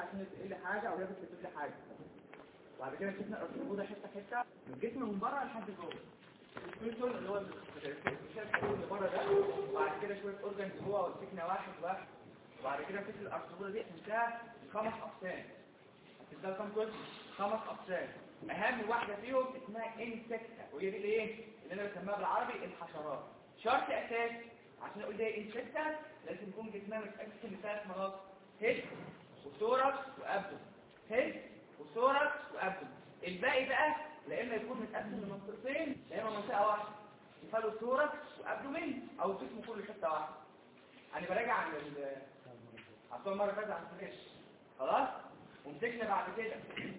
عشان يتقل لي حاجه او ياخد تكتب لي حاجه. وبعد كده مسكنا الارثروبودا حته حته من الجسم من بره لحد جوه. السكيلتون اللي هو الشكل اللي بره ده، وبعد كده شويه اورجانز جوه ومسكنا واحد واحد. وبعد كده مسكنا الارثروبودا دي قسمتها لخمس اقسام. قسمتها لكام قسم؟ 5 اقسام. اهم واحده فيهم اسمها انسكتا، وهي دي الايه اللي انا بسميها بالعربي الحشرات. شرط اساسي عشان اقول ده انسكتا لازم يكون جسمها متقسم لثلاث مناطق: هيد وثوركس وابدومن. هيد وثوركس وابدومن. الباقي بقى لا اما يكون متقسم لمنطقتين لا اما منطقه واحده، يفعلوا ثوركس وابدومن، او الجسم كله حته واحده. انا براجع عن عشان المره اللي فاتت عن الفريش. خلاص. ومسكنا بعد كده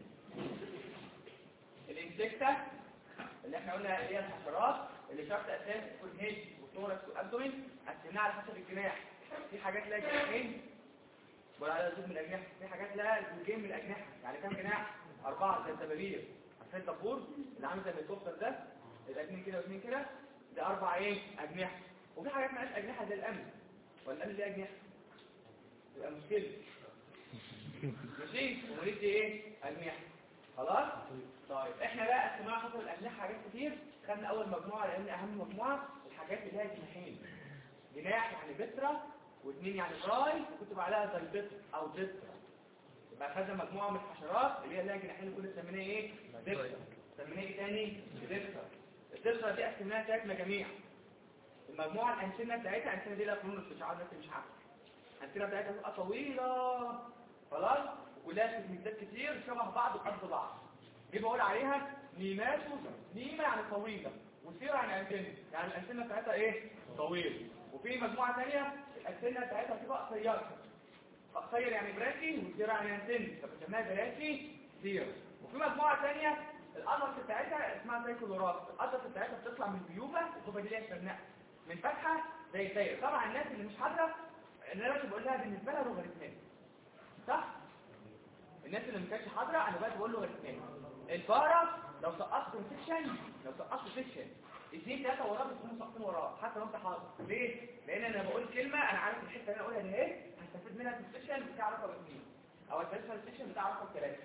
الانسكتا اللي احنا قلنا هي الحشرات اللي شرط اساسي تكون هيد وثوركس وابدومن. قسمناها على حسب الجناح. في حاجات لها جناحين ولا على زوج من الاجنحه، في حاجات لها زوجين من الاجنحه. يعني كام جناح؟ 4 زي الدبابير. عارفين الدبور اللي عامل زي الهليكوبتر ده، يبقى 2 كده و2 كده، ده 4 ايه اجنحه. وفي حاجات ما لهاش اجنحه زي الامن، ولا الامن ليه اجنحه؟ يبقى مشكله. ماشي. ونريد ايه اجنحه. خلاص. طيب احنا بقى قسمناها حسب الاجنحه حاجات كتير. خدنا اول مجموعه لان اهم مجموعه الحاجات اللي لها جناحين. جناح يعني بترا، واثنين يعني براي، وكتب عليها زي بتر او بترا. يبقى خدنا مجموعه من الحشرات اللي هي لها جناحين كل سميناها ايه بترا. سميناها ايه تاني بترا. البترا دي قسمناها 3 مجاميع. المجموعه الانسنه بتاعتها، الانسنه دي لها قانون استشعار الناس مش عارفه. الانسنه بتاعتها بتبقى طويله خلاص، وكلها سيجمنتات كتير شبه بعض وقد بعض. دي بقول عليها نيماتو. نيمه يعني طويله، وسيره يعني انسنه، يعني الانسنه بتاعتها ايه طويل. وفي مجموعه ثانيه الانسنه بتاعتها بتبقى قصيره. قصير يعني براكي، وسيره يعني انسنه، فبنسميها براكي سيره. وفي مجموعه ثانيه القدرة بتاعتها اسمها سايكولوراس. القدرة بتاعتها بتطلع من الجيوبه، الجيوبه دي ليها شرنقه من فتحه زي الدايره. طبعا الناس اللي مش حاضره اللي انا بقول لها بالنسبه لها لوغاريتمات، صح؟ الناس اللي ما كانتش حاضره انا بقى بقول لوغاريتمات. البارا لو سقطت سيكشن 2 3 وراه بيكونوا ساقطين وراه حتى لو انت حاضر. ليه؟ لان انا بقول كلمه انا عارف الحته اللي انا اقولها دي اهي هستفيد منها في السيكشن بتاع رقم 2 او هستفيد في السيكشن بتاع رقم 3.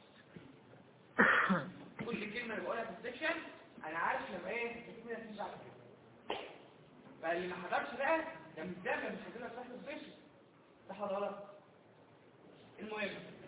كل كلمه اللي بقولها في السيكشن انا عارف لما ايه هستفيد منها في بعد كده. فاللي ما حضرش بقى ده مش ده مش هيقدر يشرح له السيكشن، صح ولا غلط؟ المهم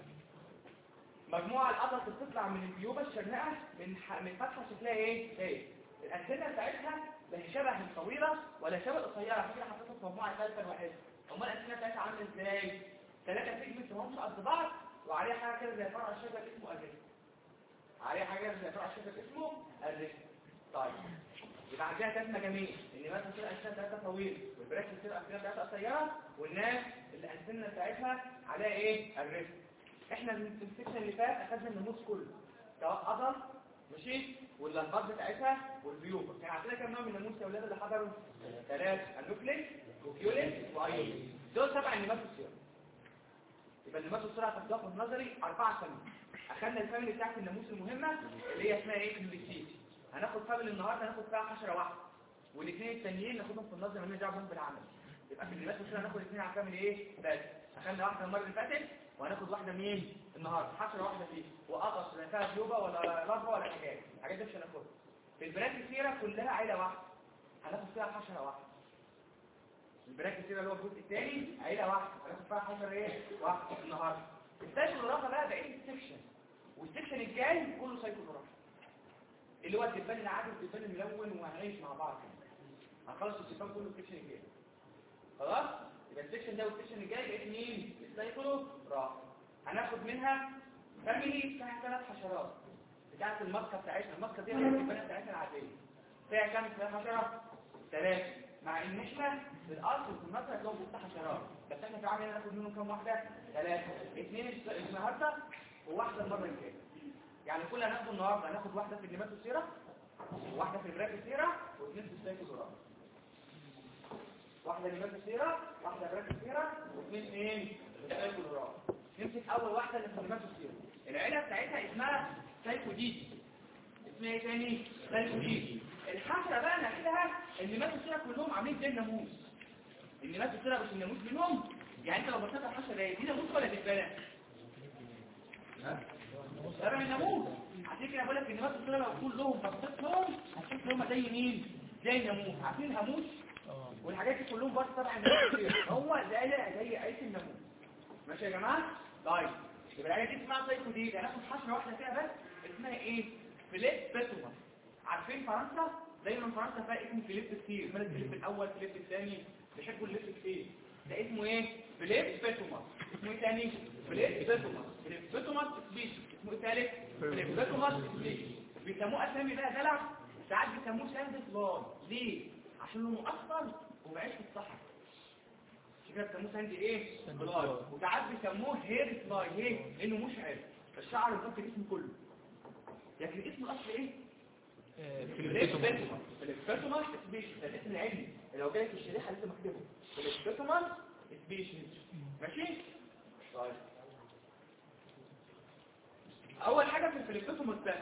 مجموعه القطط بتطلع من الجيوبه الشرنقه من فتحه شكلها ايه؟ الانتنه بتاعتها لا هي شبه الطويله ولا شبه القصيره. على فكره حطيتها في مجموعه ثالثه واحده. امال الانتنه بتاعتها عامله ازاي؟ 3 سيجمنت هم قد بعض، وعليها حاجه كده زي فرع الشجر اسمه الريست. عليها حاجه زي فرع الشجر اسمه الريست. طيب يبقى عندنا 3 مجاميع، اللي مثلا كده الانتنه بتاعتها طويله، والبراكس كده الانتنه بتاعتها قصيره، والناس اللي الانتنه بتاعتها عليها ايه؟ الريست. احنا في السيكشن اللي فات اخذنا الناموس كله سواء قدر ماشي واللمبات بتاعتها والبيوبه. كان عندنا كام نوع من الناموس يا اولاد اللي حضروا؟ 3: النوكليس وكيوليس وايوليس. دول 7 نيماتوسيرا. يبقى النيماتوسيرا هتاخدوها في النظري 4 فاميلي. اخذنا الفاميلي بتاعت الناموس المهمه اللي هي اسمها ايه؟ كلوبيسيس. هناخد فاميلي النهارده هناخد فيها حشره واحده، والاثنين التانيين ناخدهم في النظري مالناش دعوه بهم بالعمل. يبقى في النيماتوسيرا هناخد 2 على فاميلي ايه بس. اخذنا واحده المره اللي فاتت وهناخد واحده مين النهارده؟ حشره واحده فيه، وقطص لا فيها جيوبه ولا ربه ولا حاجات دي مش هناخدها. في البراكيسيرا كلها عيله واحده هناخد فيها حشره واحده. البراكيسيرا اللي هو الجزء الثاني عيله واحده هناخد فيها حشره ايه واحده النهارده. السايكولوراتا بقى بقيه السكشن، والسكشن الجاي كله سايكولوراتا اللي هو الدبان العادي والدبان الملون، وهنعيش مع بعض. هنخلص الدبان كله السكشن الجاي خلاص. يبقى السكشن ده والسكشن الجاي بقيت مين؟ السايكولوراتا. هناخد منها فاميلي فيها 3 حشرات بتاعت الماسكه بتاعتنا. الماسكه دي هي الدبانه بتاعتنا العاديه فيها كام حشره؟ 3. مع ان احنا في الاصل في الماسكه لهم 6 حشرات، بس احنا في العمل هناخد منهم كام واحده؟ 3. 2 النهارده وواحده المره الجايه. يعني كل هناخده النهارده هناخد واحده في النيماتوسيرا وواحده في البراكيسيرا واثنين في السايكولوراتا. واحده نيماتوسيرا واحده براكيسيرا واثنين فين؟ في السايكولوراتا. نمسك اول واحده اللي في النيماتوسيرا. العيله بتاعتها اسمها سايكوديدي. اسمها ايه تاني؟ سايكوديدي. الحشره بقى نفسها النيماتوسيرا كلهم عاملين زي الناموس. النيماتوسيرا مش الناموس منهم. يعني انت لو بصيت على الحشره دي ناموس ولا دبانه؟ تبع الناموس. عشان كده بقول لك ان مثلا لما بقول لهم تخطيطهم هتشوف ان هم زي مين؟ زي الناموس. عارفين الهاموس والحاجات دي كلهم برضه تبع الناموس. هو زي عيش الناموس. ماشي يا جماعه؟ طيب يبقى العيله دي اسمها سايكو دي، هناخد حشره واحده فيها بس اسمها ايه؟ فيليب بيتوما. عارفين فرنسا؟ دايما فرنسا فيها اسم فيليب كتير، ملك فيليب الاول، فيليب الثاني، بيحبوا اللبس كتير. ده اسمه ايه؟ فيليب بيتوما. اسمه ايه ثاني؟ فيليب بيتوما. فيليب بيتوما سبيشي. اسمه ايه ثالث؟ فيليب بيتوما سبيشي. بيسموه اسامي بقى دلع، ساعات بيسموه ساند فلاي. ليه؟ عشان لونه اصفر وبعيش في الصحراء. كده بيسموه ساند ايه؟ فلاي. وساعات بيسموه هير فلاي. ليه؟ لانه مشعر، الشعر بيغطي الجسم كله. لكن اسمه الاصل ايه؟ فيليب بيتوما. فيليب بيتوما سبيشي. ده الاسم العلمي لو جاي في الشريحه لسه مكتوبه فيليب بيتوما سبيشي. ماشي؟ طيب اول حاجه في الفيليب بيتوما ده،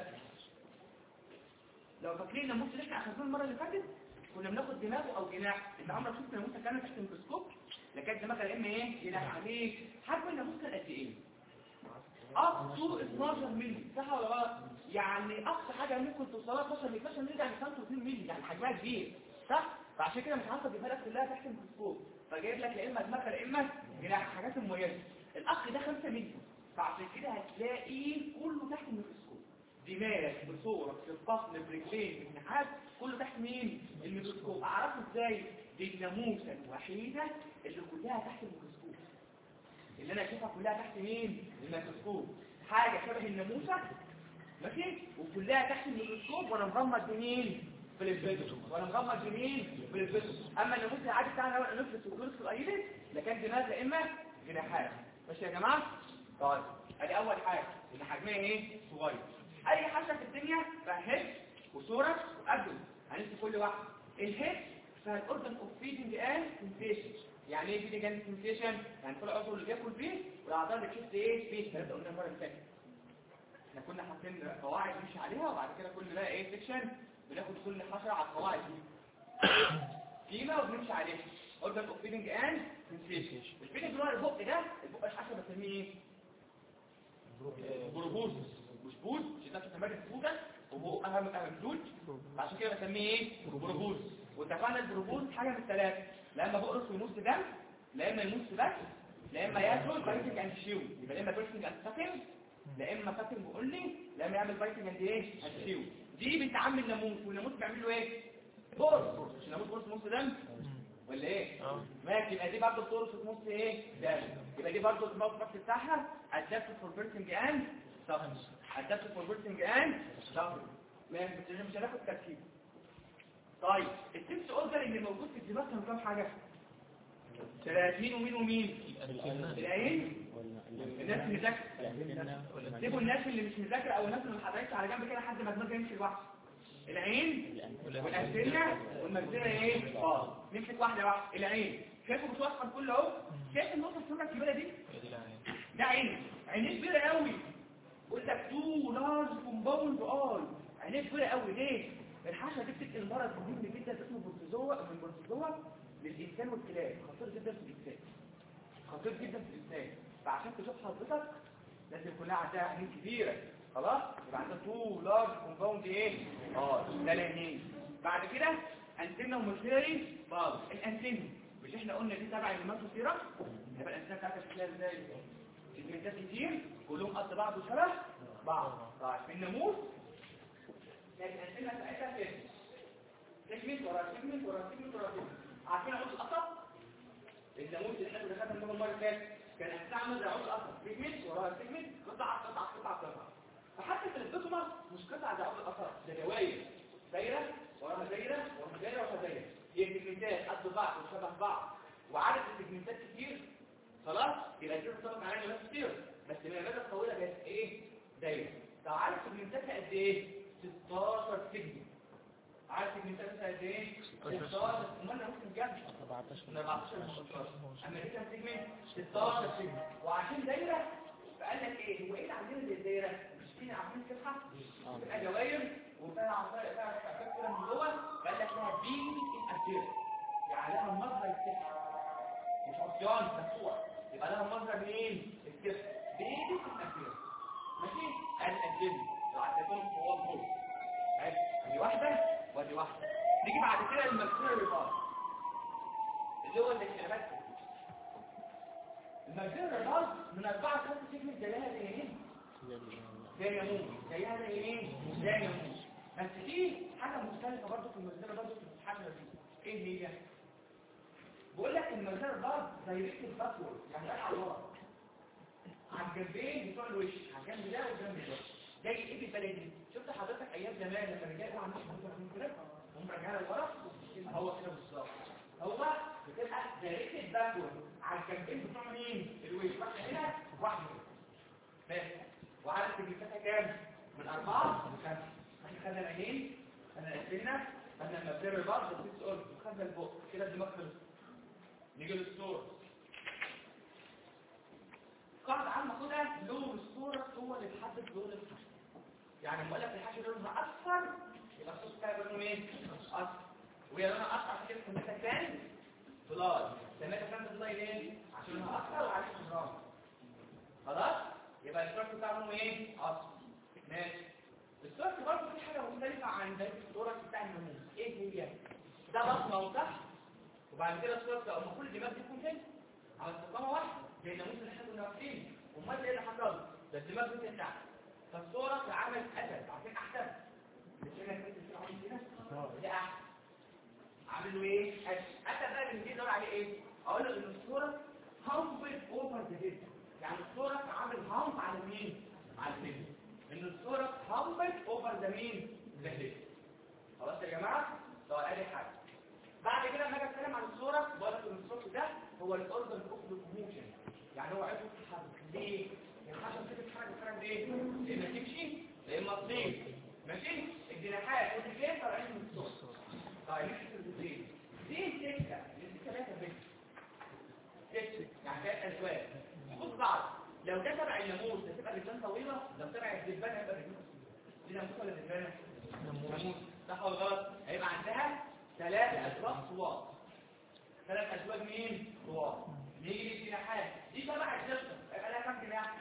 لو فاكرين الناموس اللي احنا اخذناه المره اللي فاتت كنا بناخد دماغه او جناح. انت عمرك شفت ناموسه كانت تحت الميكروسكوب؟ لا كانت دماغها يا اما ايه؟ جناح. عليه حجم الناموس كان قد ايه؟ اقصى 12 مللي، صح ولا غلط؟ يعني اقصى حاجه ممكن توصلها 12 مللي، 12 مللي يعني 2 مللي، يعني حجمها كبير، صح؟ فعشان كده مش عارفه اجيبها لك كلها تحت الميكروسكوب، فجايب لك يا اما دماغها يا اما جناح، حاجات مميزه. الاخ ده 5 مللي، فعشان كده هتلاقيه كله تحت الميكروسكوب. دماغ بصورة في البطن برجلين بالنحاس كله تحت مين؟ الميكروسكوب. اعرفه ازاي؟ دي الناموسه الوحيده اللي كلها تحت الميكروسكوب، اللي انا اشوفها كلها تحت مين؟ الميكروسكوب. حاجه شبه الناموسه ماشي وكلها تحت الميكروسكوب وانا مغمض بمين؟ بالبيتوم. وانا مغمض بمين؟ بالبيتوم. اما الناموس العادي بتاعنا هو الانفلس والدورس الايلس لكن دماغ يا اما جناحات. ماشي يا جماعه؟ طيب ادي اول حاجه ان حجمها ايه؟ صغير. اي حاجه في الدنيا فيها هيد وصوره وابدن، هنمسك كل واحده. الهيد فيها الاوردن اوف فيدنج اند سنسيشن. يعني ايه فيدنج اند سنسيشن؟ يعني كل عضو اللي بياكل فيه والاعضاء اللي بتحس ايه فيه. ده قلنا المره اللي فاتت احنا كنا حاطين قواعد نمشي عليها، وبعد كده كل بقى ايه سيكشن بناخد كل حشره على القواعد دي فيما وبنمشي عليها. اوردن اوف فيدنج اند سنسيشن. الفيدنج اللي هو البق ده، البق الحشره بسميه ايه؟ بروبوز. مش بود شدات تمارس بوده وهو اهم دود، عشان كده بسميه ايه؟ بروبوز. واتفقنا البروبوز حاجه من الثلاثه، لا اما بقرص ويمص دم، لا اما يمص بس، لا اما ياكل بايتنج اند شيو. يبقى لا اما بيرسنج اند سكن، لا اما فاتنج اونلي، لا اما يعمل بايتنج اند ايه؟ اند شيو. دي بنت عم الناموس، والناموس بيعمل له ايه؟ بورس. مش الناموس بورس نص دم ولا ايه؟ ماشي. يبقى دي برضه بتورث في نص ايه؟ دم. يبقى دي برضه الموقف بتاعها adapted for birthing and suffering. adapted for birthing and suffering. مش هناخد تركيب. طيب السنس اوردر اللي موجود في الدماغ كان كام حاجه؟ 30 ومين ومين؟ العين. الناس اللي مذاكره سيبوا الناس اللي مش مذاكره او الناس اللي ما حضرتش على جنب كده لحد ما دماغها يمشي لوحده. العين والأنتنة والمجزرة ايه؟ نمسك واحدة واحدة. العين شايفه مش واضحة كله اهو. شايف النقطة السمراء الكبيرة دي؟ ده عينيه كبيرة قوي. قلت لك تو لارج كومباوند عينيه كبيرة قوي. ليه؟ الحشرة دي بتنقل مرض مهم جدا اسمه بروتوزوا، من بروتوزوا للإنسان والكلاب. خطير جدا في الإنسان، خطير جدا في الإنسان. فعشان تشوف حضرتك لازم كلها عندها عينين كبيرة. خلاص؟ يبقى عندها تو لارج كومباوند ايه؟ ده العينين. بعد كده انتنة ومسيري بعض. الانتنة مش احنا قلنا دي تبع الماتوسيرا؟ يبقى الانتنة بتاعتها شكلها ازاي؟ سيجمنتات كتير كلهم قد بعض وشبه بعض. طيب في الناموس كانت الانتنة بتاعتها كده سيجمنت ورا سيجمنت ورا سيجمنت ورا سيجمنت. عارفين عود القصب؟ الناموس اللي احنا كنا خدنا المره اللي فاتت كان هتعمل زي عود القصب، سيجمنت ورا سيجمنت، قطعه قطعه قطعه قطعه. فحتى في البيتوما مش قطعه زي عود القصب، ده دواير، دايره وراها دايره وراها دايره وراها دايره. هي السيجمنتات قد بعض وشبه بعض وعدد السيجمنتات كتير. خلاص؟ يبقى دي بتطبق عليها نفس كتير، بس من المدى الطويله بقت ايه؟ دايره. طب عدد السيجمنتاتها قد ايه؟ 16 سيجمنت. عدد السيجمنتاتها قد ايه؟ 16. امال ممكن جنب 14 اما دي كام سيجمنت؟ 16 سيجمنت. وعشان دايره فقال لك ايه؟ هو ايه اللي عندنا زي الدايره؟ مش فينا عارفين الفتحه؟ بتبقى دواير وفيها عصايه فيها كده من جوه، قال لك لها بين الابير، يعني لها مصدر الفتحه مش عصيان مفتوح، يبقى لها مصدر منين؟ الفتحه بين الابير. ماشي؟ بعد كده الماكسيلاري ريبارد اللي هو الانحناءات. الماكسيلاري ريبارد من 4 5 سيجمنت زيها زي مين؟ زي الناموس. زيها زي مين؟ زي الناموس. بس في حاجه مختلفه برضه في الماكسيلاري ريبارد في الحاجه دي. ايه هي؟ بقول لك الماكسيلاري ريبارد زي ريكت الباسورد، يعني رايح على ورا على الجنبين بتوع الوش، على الجنب ده والجنب ده. زي ايه بالبلدي؟ شفت حضرتك ايام زمان لما الرجاله يقعوا عاملين كده هم رجاله لورا، هو كده بالظبط. هو بتبقى دايركت باكورد على الجنبين بتوع مين؟ الوش، واحده هنا واحده هنا. بس وعدد الجلسات كام؟ من 4 ل 5. احنا خدنا العينين، خدنا السنه، خدنا المبدئي البعض والسيس اورج، وخدنا البق كده الدماغ خلص. نيجي للصوره. قاعده عامه كده لون الصوره هو اللي بيحدد لون الحشو. يعني لما اقول لك الحشو لونها اصفر يبقى الصوص بتاعه لونه ايه؟ اصفر. وهي لونها اصفر عشان كده سميتها كان فلاي. سميتها كان فلاي ليه؟ عشان لونها اصفر وعليها حمراء. خلاص؟ يبقى الصوره بتاعه لونه ايه؟ اصفر. ماشي. الصوره برضه في حاجه مختلفه عن بقيه الصوره بتاع النموذج. ايه هي؟ ده بطنه وتحت وبعد كده الصوره بتاع كل الدماغ دي تكون هنا على استقامه واحده زي الناموس اللي احنا كنا واخدينه. امال ايه اللي حصل؟ ده الدماغ دي تحت. فالصوره اتعملت اسد عشان احسن. مش هنا كنت عامل كده؟ ده احسن. عامل له ايه؟ اسد بقى اللي بيدور عليه ايه؟ اقول لك ان الصوره همبت اوفر ذا هيد. يعني الصوره عامل همب على مين؟ على الهيد. ان الصوره همبت اوفر ذا مين؟ ذا هيد. خلاص يا جماعه؟ طب ادي حاجه. بعد كده لما اجي اتكلم عن الصوره بقول لك ان الصوت ده هو الاوردر اوف موشن. يعني هو عايز يتحرك ليه؟ الحشره بتتحرك ليه؟ اما تمشي يا اما تطير. ماشي؟ الجناحات والرجلين طالعين من الصوت. طيب نحسب الرجلين. دي سكه، ثلاثه بس. سكه يعني 3 ازواج. خد بعض. لو ده تبع الناموس هتبقى رجلان طويله، لو تبع الدبانه هيبقى رجلان قصيره. دي ناموس ولا دبانه؟ ناموس. صح ولا غلط؟ هيبقى عندها 3 ازواج طوال. 3 ازواج مين؟ طوال. نيجي للجناحات. دي تبع الجسم، هيبقى لها كام جناح؟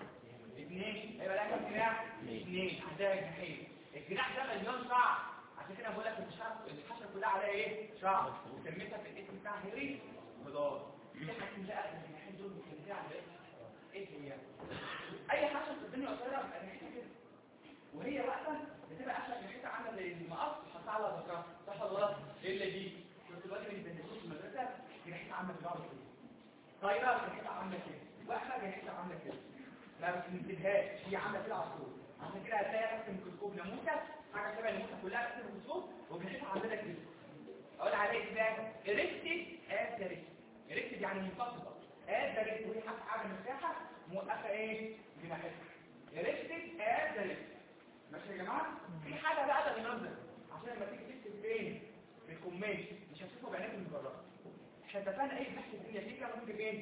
2. هيبقى لها كام جناح؟ 2. عندها جناحين. الجناح ده مليون شعر، عشان كده بقول لك الحشره كلها عليها ايه؟ شعر. وسميتها في الاسم بتاعها هيري خضار. دي حاجه بقى الجناحين دول متكلمين على ايه هي؟ اي حشره في الدنيا قصيره بتبقى جناحها كده، وهي واقفه بتبقى قافله جناحتها عامله زي المقص حطها على ظهرها. صح ولا غلط؟ ايه اللي دي؟ كنت دلوقتي بندرسوه في المدرسه جناحتها عامله كده. طايره جناحتها عامله كده، واقفه جناحتها عامله كده. ما بتنزلهاش، هي عامله كده على طول. عشان كده هتلاقي نفس الميكروسكوب ناموسه، حاجه شبه الناموسه كلها نفس الميكروسكوب وجناحتها عامله كده. اقول عليها ايه بقى؟ اريكتد از دايركت. اريكتد يعني منتصبه. از دايركت وهي حاجه مساحه موقفه ايه؟ جناحتها. اريكتد از دايركت. ماشي يا جماعه؟ في حاجه بقى ده بننظر عشان لما تيجي تكتب فين؟ في الكومنت مش هتشوفه بعينك من بره. احنا اتفقنا ايه بحث الدنيا دي كده ممكن ايه؟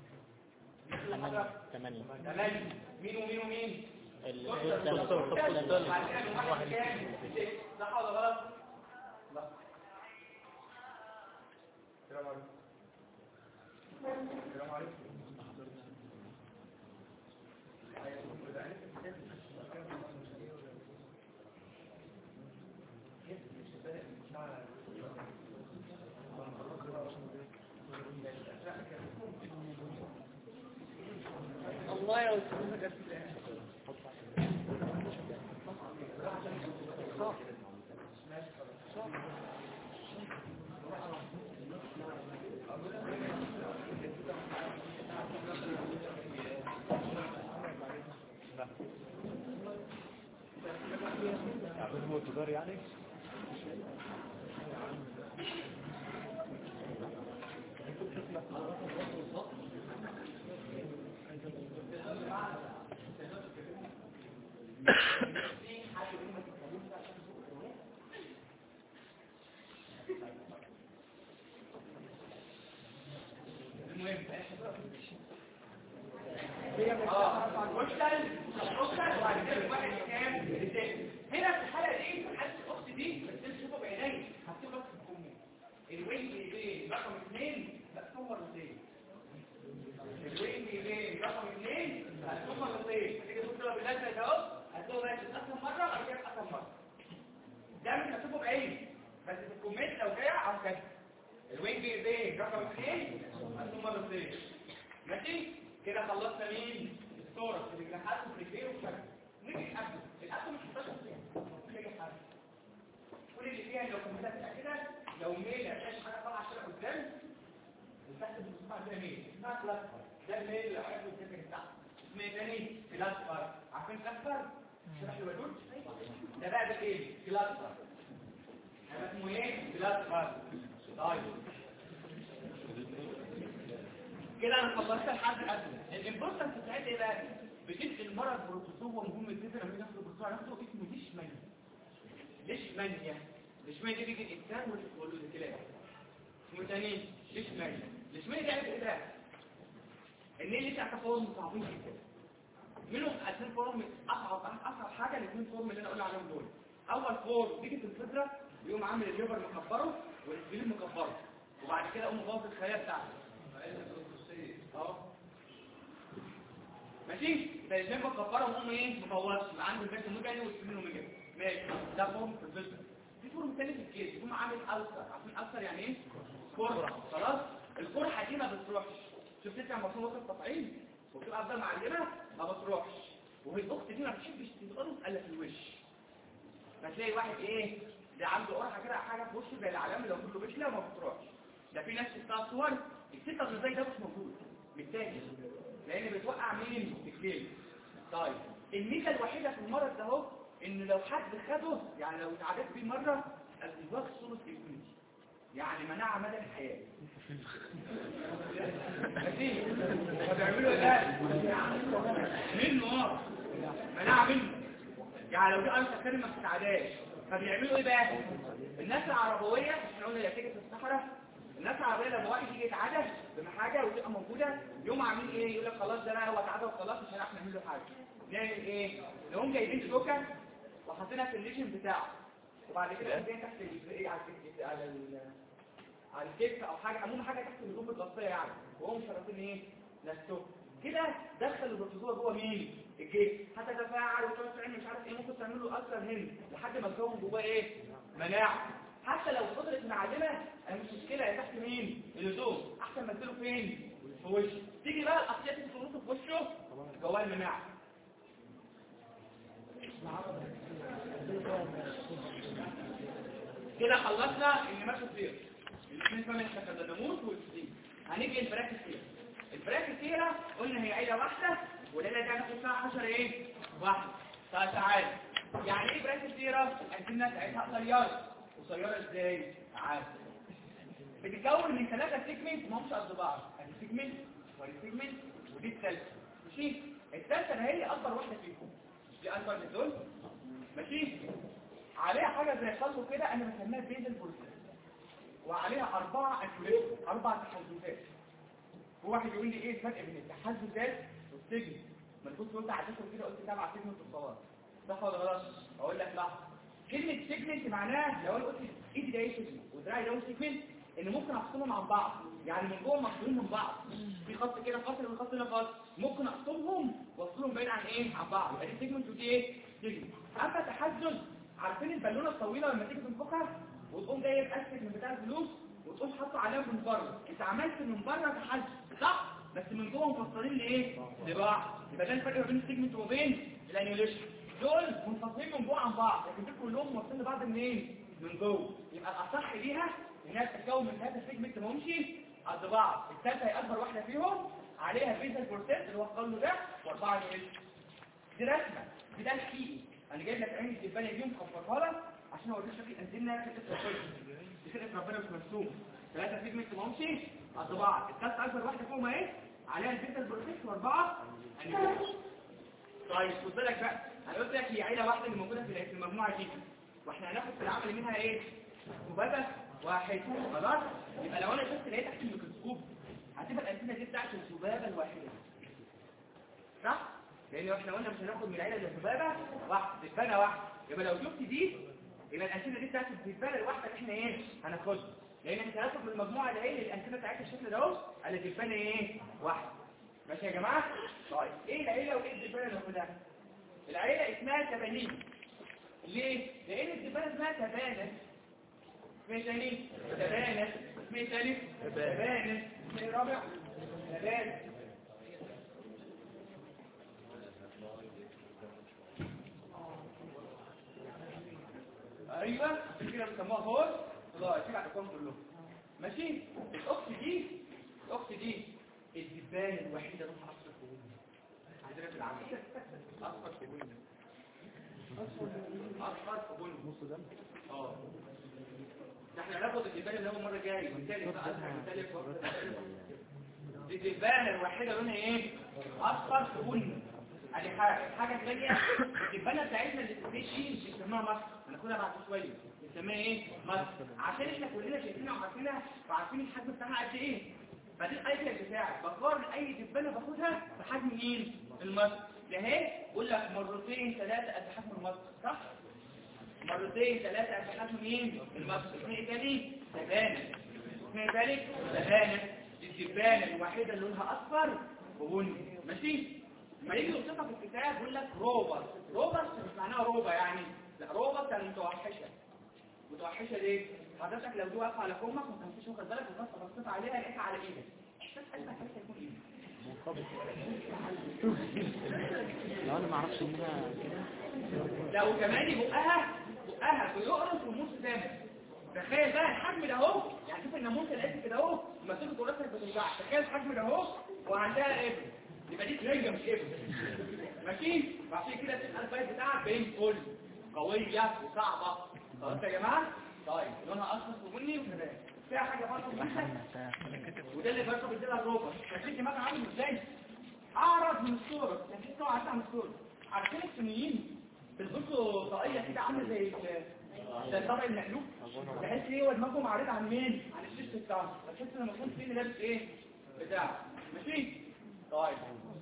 8. مين ومين ومين؟ صح ولا غلط؟ لا. السلام عليكم. السلام عليكم. الله يا أستاذ. هو تدار يعني هنا في الحالة دي حالة الأخت دي بس تشوفه بعيني هتشوف بس الكمية الوينج بين رقم 2 مقسوم مرتين. الوينج بين رقم 2 مقسوم مرتين. هتيجي تبص له باللزمة ده اهو هتلاقيه ماشي اتقسم مرة وبعد كده اتقسم مرة. ده مش هتشوفه بعيني بس في الكومنت لو جاي على كده الوينج ايه رقم 2 هنقول مرتين. ماشي كده خلصنا مين الصوره اللي جناحات ورجليه وشكل. نيجي الابدو مش 11 فيها نيجي حاجه كل اللي فيها لو كملت كده لو ميل مفيش حاجه طالعه كده قدام تحت بتسمع ده ميل اسمها كلاستر. ده الميل اللي عارفه الفكره بتاعته اسمه تاني كلاستر. عارفين كلاستر شرح لي بدول ده بقى ده ايه كلاستر. ده اسمه ايه كلاستر. طيب كده انا خلصت الحد الادنى. الامبورتنس بتاعتها ايه بقى؟ بتدي المرض بروتوزوم مهم جدا لما نيجي ناخد البروتوزوم ناخده اسمه ليشمانيا. ليشمانيا دي بيجي الانسان والكلاب. اسمه تاني ليشمانيا دي عارف ايه ده؟ ان اللي بتاع فورم صعبين جدا. منهم اثنين فورم اصعب حاجه الاثنين فورم اللي انا اقول عليهم دول. اول فورم بيجي في الفطره بيقوم عامل الليفر مكبره والاسبلين مكبره وبعد كده اقوم باظ الخلايا بتاعته. ماشي ده الجنب مكبره وهم ايه مفوضش عنده البيت المجاني والسبيل المجاني. ماشي ده فورم في الفطره. في فورم ثاني في الكيس يقوم عامل ألسر. عارفين ألسر يعني ايه؟ قرحه. خلاص القرحه دي ما بتروحش. شفت انت لما تكون واخد تطعيم وبتبقى افضل معلمه ما بتروحش وهي الاخت دي ما بتحبش تتقرص الا في الوش. فتلاقي واحد ايه ده عنده قرحه كده حاجه في وشه زي العلامه لو كله بشله وما بتروحش. ده في ناس بتاع صور السته الغذائي ده مش موجود بالتالي لان بتوقع مين في الكلى. طيب الميزه الوحيده في المرض ده اهو ان لو حد خده يعني لو اتعدت بيه مره الدواء صوره الاميونيتي يعني مناعه مدى الحياه. ماشي فبيعملوا ايه منه مناعه منه يعني لو دي انت كلمه ما بتتعداش فبيعملوا ايه بقى؟ الناس العربويه احنا قلنا يا تيجي في الصحراء الناس العربيه لما واحد يجي يتعدى بحاجه وتبقى موجوده يوم عاملين ايه يقول لك خلاص ده هو اتعدى وخلاص مش هنعرف نعمل له حاجه. نعمل ايه؟ نقوم جايبين شوكه وحاطينها في الليجن بتاعه وبعد كده قاعدين تحت ايه على الكتف او حاجه عموما حاجه تحت الهدوم الضغطيه يعني وهو مش عارفين ايه نفسه كده دخل البروتوزوا جوه مين الجسم حتى تفاعل وتقعد تعمل مش عارف ايه ممكن تعمل له اثر هنا لحد ما تكون جواه ايه مناعه. حتى لو فضلت معلمه انا مش مشكله يا تحت مين الهدوم احسن ما تديله فين في وشه. تيجي بقى الاصليه تخلص في وشه جواه المناعه. كده خلصنا ان ماشي فيه الاثنين كمان التكادنموت والسين. هنيجي البراكتيريا. البراكتيريا قلنا هي عيله واحده والعيله دي هناخد فيها 10 ايه واحده. طيب تعالى يعني ايه براكتيريا؟ الانتنه بتاعتها قصيره ازاي؟ تعالى بتتكون من 3 سيجمنت ما همش قد بعض. ادي سيجمنت ودي سيجمنت ودي الثالثه. ماشي الثالثه ده هي اكبر واحده فيهم دي اكبر من دول. ماشي عليها حاجه زي خلطه كده انا بسميها بيزل بروسيس وعليها 4 انفلات 4 تحززات. هو واحد يقول لي ايه الفرق بين التحززات والسجن؟ ما كنت قلت عدتهم كده قلت تبع سجن الصواب صح ولا غلط؟ اقول لك لا كلمه سيجمنت معناها لو انا قلت ايدي ده ايه سيجمنت ودراعي ده سيجمنت ان ممكن افصلهم عن بعض يعني من جوه مفصولين من بعض في خط كده فاصل والخط ده فاصل ممكن افصلهم وافصلهم بعيد عن ايه عن بعض يبقى دي سيجمنت ودي ايه سيجمنت. اما تحزز عارفين البالونه الطويله لما تيجي تنفخها وتقوم جايب اسك من بتاع الفلوس وتقوم حاطه عليها من بره انت عملت من بره تحزز صح بس من جوه مفصلين لايه لبعض. يبقى ده الفرق بين السيجمنت وبين الانيوليشن دول منفصلين من جوه عن بعض لكن دول كلهم موصلين لبعض منين من جوه. يبقى الاصح ليها انها تتكون من هذا السيجمنت ما همش قد بعض. الثالثه هي اكبر واحده فيهم عليها بيزل بروسيس اللي هو القلب ده واربعه انيوليشن. دي رسمه ده الحقيقي انا جايب لك عين الدبانه دي مخففها لك عشان اوريك شكل الانزيمنا خلقه ربنا دي خلقه ربنا مش مرسومه. 3 سيجمنت ما همش قد بعض. الثالثه اكبر واحده فيهم اهي عليها البيزل بروسيس واربعه انيوليشن. طيب خد بالك بقى انا قلت لك هي عيله واحده اللي موجوده في المجموعه دي واحنا هناخد في العمل منها ايه ذبابه واحد خلاص. يبقى لو انا شفت لقيت تحت الميكروسكوب هتبقى الانتنه دي بتاعت الذبابه الواحده صح لان احنا قلنا مش هناخد من العيله الذبابه واحده دبانه واحده. يبقى لو شفت دي يبقى الانتنه دي بتاعت الذبابه الواحده اللي احنا ايه هناخدها لان احنا هناخد من المجموعه دي ايه الانتنه بتاعتها الشكل ده اهو على دبانه ايه واحده. ماشي يا جماعه. طيب ايه العيله وايه الدبانه اللي هناخدها؟ العيله اسمها تبانين. ليه؟ لان الدبانه اسمها تبانه اسمه ثاني تبانة، اسمه ثالث تبانة، اسمه رابع تبانة. ايوه كده بنسموها هول. خلاص كده هتكون كلهم ماشي. الاخت دي الدبانه الوحيده لونها اصفر في وجهها عندنا في العمل. اصفر في وجهها، اصفر في وجهها نص دم. ده احنا هناخد الدبانه اللي هو المره الجايه والثالث بقى الثالث. دي الدبانه الوحيده لونها ايه؟ اصفر في وجهها. ادي حاجه ثانيه. الدبانه بتاعتنا اللي بتمشي بنسميها مصر، هناخدها بعد شويه. بنسميها ايه؟ مصر، عشان احنا كلنا شايفينها وعارفينها وعارفين الحجم بتاعها قد ايه. بعدين الايتم بتاعك بقارن اي دبانه باخدها بحجم مين؟ المصر. ده اهي بقول لك مرتين ثلاثه قد حجم المصر، صح؟ مرتين ثلاثه قد حجم مين؟ المصر. اسمها ايه تاني؟ تبانه. اسمها ايه تاني؟ تبانه. الدبانه الوحيده اللي لونها اصفر وبني. ماشي؟ ما يجي يوصفها في الكتاب يقول لك روبر. روبر مش معناها روبه يعني، لا روبر يعني متوحشه. متوحشه ليه؟ حضرتك لو دي واقفه على كومك وما كنتش واخد بالك وبصيت عليها لقيتها على ايدك، احساس قلبك هيكون ايه؟ منقبض. لو انا ما اعرفش انها كده لو كمان بقها بيقرص وموس دم. تخيل بقى الحجم ده اهو، يعني شوف الناموسه اللي كده اهو مسكت راسك بتوجعك. تخيل الحجم ده اهو وعندها ابن، يبقى دي ترنجه مش ابن. ماشي؟ وعشان كده تبقى الفايت بتاعك بين فل قويه وصعبه. خلاص يا جماعه؟ طيب لونها اصفر وبني وكده فيها حاجه برضه وده اللي برضه بيديلها الروبر. شايفين دماغها عامل ازاي؟ اعرض من الصوره، شايفين طبعا عن الصوره. عارفين الصينيين بيلبسوا طاقيه كده عامله زي الطبق المقلوب، تحس ايه ودماغهم عريض عن مين؟ عن الشيست بتاعهم. فتحس ان المفروض فين لابس ايه بتاعه. ماشي؟ طيب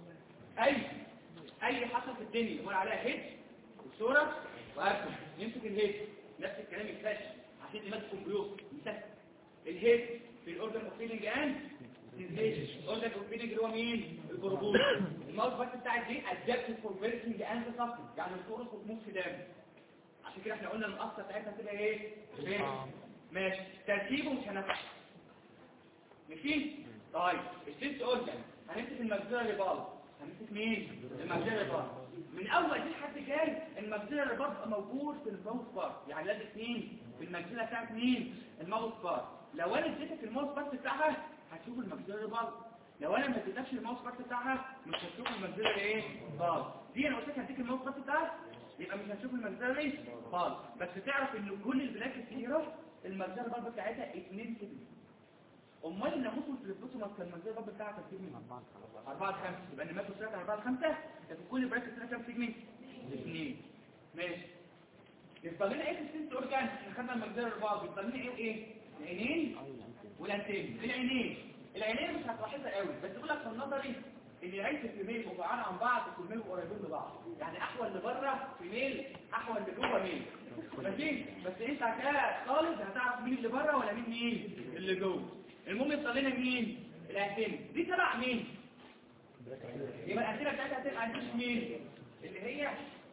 اي حصل في الدنيا يقول عليها هيد وصوره وارسم. يمسك الهيد نفس الكلام يكتشف عشان دماغ الكمبيوتر يسهل. الهيد في الاوردر اوف فيلينج اند الاوردر اوف فيلينج اللي هو مين؟ البروبوز. الماوس بس بتاعت دي ادابتيف فور فيرتنج اند سبستنس، يعني الصوره وتموت في دم. عشان كده احنا قلنا المقصه بتاعتها تبقى ايه؟ ماشي. ترتيبه مش هنفع. ماشي؟ طيب السيست اورجان هنمسك المجزره ريبال. هنمسك مين؟ المجزره ريبال. من اول دي لحد جاي المجزره ريبال بقى موجود في الماوس بار، يعني لازم مين؟ في المجزره بتاعت مين؟ الماوس بار. لو انا اديتك الماوس بار بتاعها هتشوف المجزره ريبال. لو انا ما اديتكش الماوس بار بتاعها مش هتشوف المجزره ايه؟ بار. دي انا قلت لك هديك الماوس بار بتاعها يبقى مش هتشوف المجزره ايه؟ خالص. بس تعرف ان كل البلاك الكتيره المجزره البار بتاعتها 2 سيجما. امال الناموس والفليبوتوماس كان المجزره البار بتاعها كام سيجما؟ 4 5. يبقى الناموس بتاعتها 4 5 ده في كل براكت كده كام سيجما؟ 2. ماشي. يفضل لنا ايه في السنس اورجان؟ احنا خدنا المجزره البار. يفضل لنا ايه وايه؟ العينين والانتين. العينين مش هتلاحظها قوي، بس بقول لك في النظري ان عين الفيميل وبعاد عن بعض الكلمين قريبين لبعض، يعني احول لبره فيميل احول لجوه ميل. ماشي؟ بس انت كده خالص هتعرف مين اللي بره ولا مين اللي جوه. المهم يفضل لنا مين؟ الانتين. دي تبع مين؟ يبقى الانتين بتاعتها هتبقى انتين مين؟ اللي هي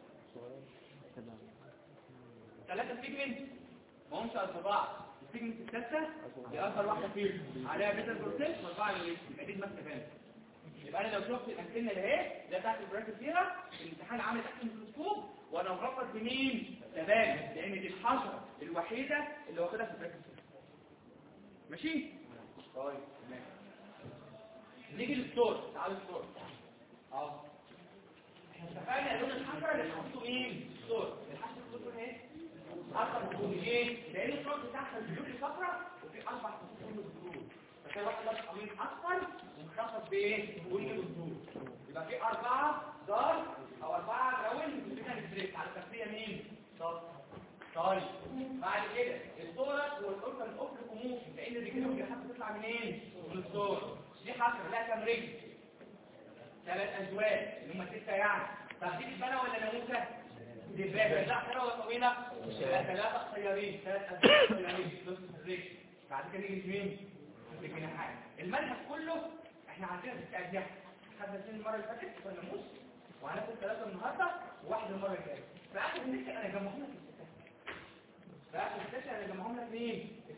3 سيجمنت ما همش قد بعض. السيجمنت الثالثه دي اكبر واحده فيهم عليها بيتا بروسيس واربعه اللي يبقى دي المسكه ثاني. يبقى انا لو شفت الانتنه اللي اهي ده بتاعت البراكت فيها الامتحان عامل تحت الميكروسكوب وانا مغطى بمين؟ تبان، لان دي الحشره الوحيده اللي واخدها في البراكت فيها. ماشي؟ طيب ماشي. نيجي للصور. تعالوا الصور اهو. احنا اتفقنا لون الحشره اللي حطيته مين؟ الصور. الحشره بتكون ايه؟ اصلا بتكون ايه؟ لان الصور بتاعها البيوت صفراء وفي 4 خطوط بالظبط. فكان واحد لابس قميص اصفر ومخطط بايه؟ بني بالظبط. يبقى في 4 دار او 4 راوند بتبقى البريك على تخفيه مين؟ صف. طيب بعد كده الصوره والاوركان اوفر كوموشن، لان الرجلين والجناحات بتطلع منين؟ من الصوره. دي حشره لها كام رجل؟ 3 ازواج اللي هم 6 يعني. طب دي دبانه ولا ناموسه؟ دبانه. لا حلوه ولا طويله؟ 3 قصيرين، 3 ازواج قصيرين نص الرجل. بعد كده نيجي مين؟ الجناحات. المنهج كله احنا عندنا 6 اجنحه. خدنا 2 المره اللي فاتت في الناموس وهناخد 3 النهارده وواحد المره الجايه. فاخر السكه انا جمعهم لك الستات. فاخر السكه انا جمعهم لك مين؟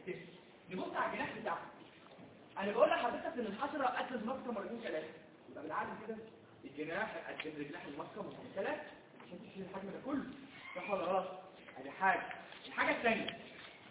نبص على الجناح بتاعها. انا بقول لحضرتك ان الحشره قد الماسكه مرتين ثلاثه، يبقى بالعكس كده الجناح قد رجلها الماسكه مرتين ثلاثه عشان تشيل الحجم ده كله، صح ولا غلط؟ ادي حاجه. الحاجه الثانيه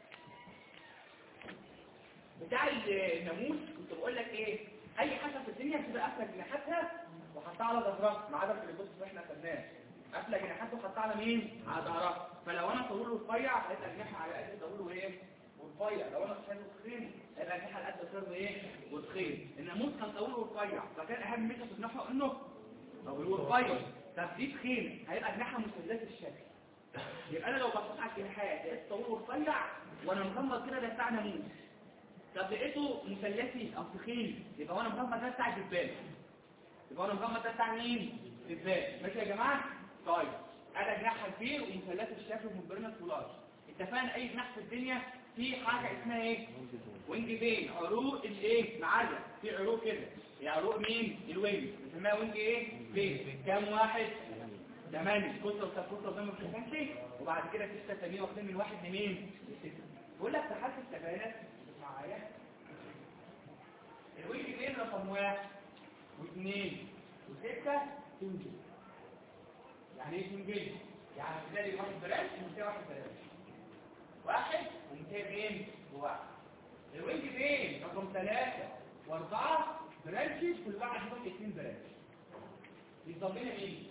بتاع الناموس كنت بقول لك ايه؟ اي حاجه في الدنيا بتبقى قافله جناحاتها وحطها على ظهرها، ما عدا في البوست اللي احنا خدناه قافله جناحاته وحطها على مين؟ على ظهرها. فلو انا طويل ورفيع هيبقى جناحها على قد طويل وايه؟ ورفيع. لو انا قصير وتخين هيبقى جناحها على قد قصير وايه؟ وتخين. الناموس كان طويل ورفيع، فكان اهم ميزه في جناحه انه طويل ورفيع. طب دي تخين هيبقى جناحها مثلث الشكل. يبقى انا لو بصيت على الجناحات لقيت طويل ورفيع وانا مغمض كده ده بتاع ناموس. طب لقيته مثلثي او تخين يبقى وانا مغمض ده بتاع الدبان. يبقى وانا مغمض ده بتاع مين؟ دبان. ماشي يا جماعه؟ طيب انا جناحها كبير ومثلث الشكل ومبرمج فولاج. اتفقنا اي جناح في الدنيا في حاجه اسمها ايه؟ وينج بين، عروق الايه؟ معلق في عروق كده. هي عروق مين؟ الوينج بنسميها وينج ايه؟ بين. كام واحد؟ 8. كتله وسبكتله زي ما بتفهمش. وبعد كده 6 تانيين واخدين من واحد لمين؟ ل6. بقول لك في حاله التباينات معايا الوينج بين رقم 1 و2 و6 تنجل. يعني ايه تنجل؟ يعني تلاقي واحد برانش ومنتهي واحد برانش، واحد ومنتهي بين وواحد. الوينج بين رقم 3 و4 برانشز، كل واحد فيهم 2 برانش. يضم لنا مين؟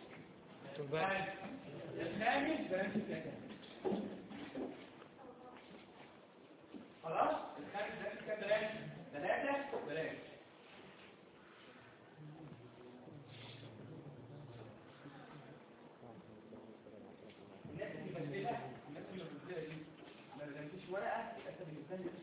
الخامس برانش 3. خلاص الخامس برانش كام برانش؟ 3 برانش. الناس اللي مبدلة دي ما رمتش ورقة يبقى انت بالنسبة لي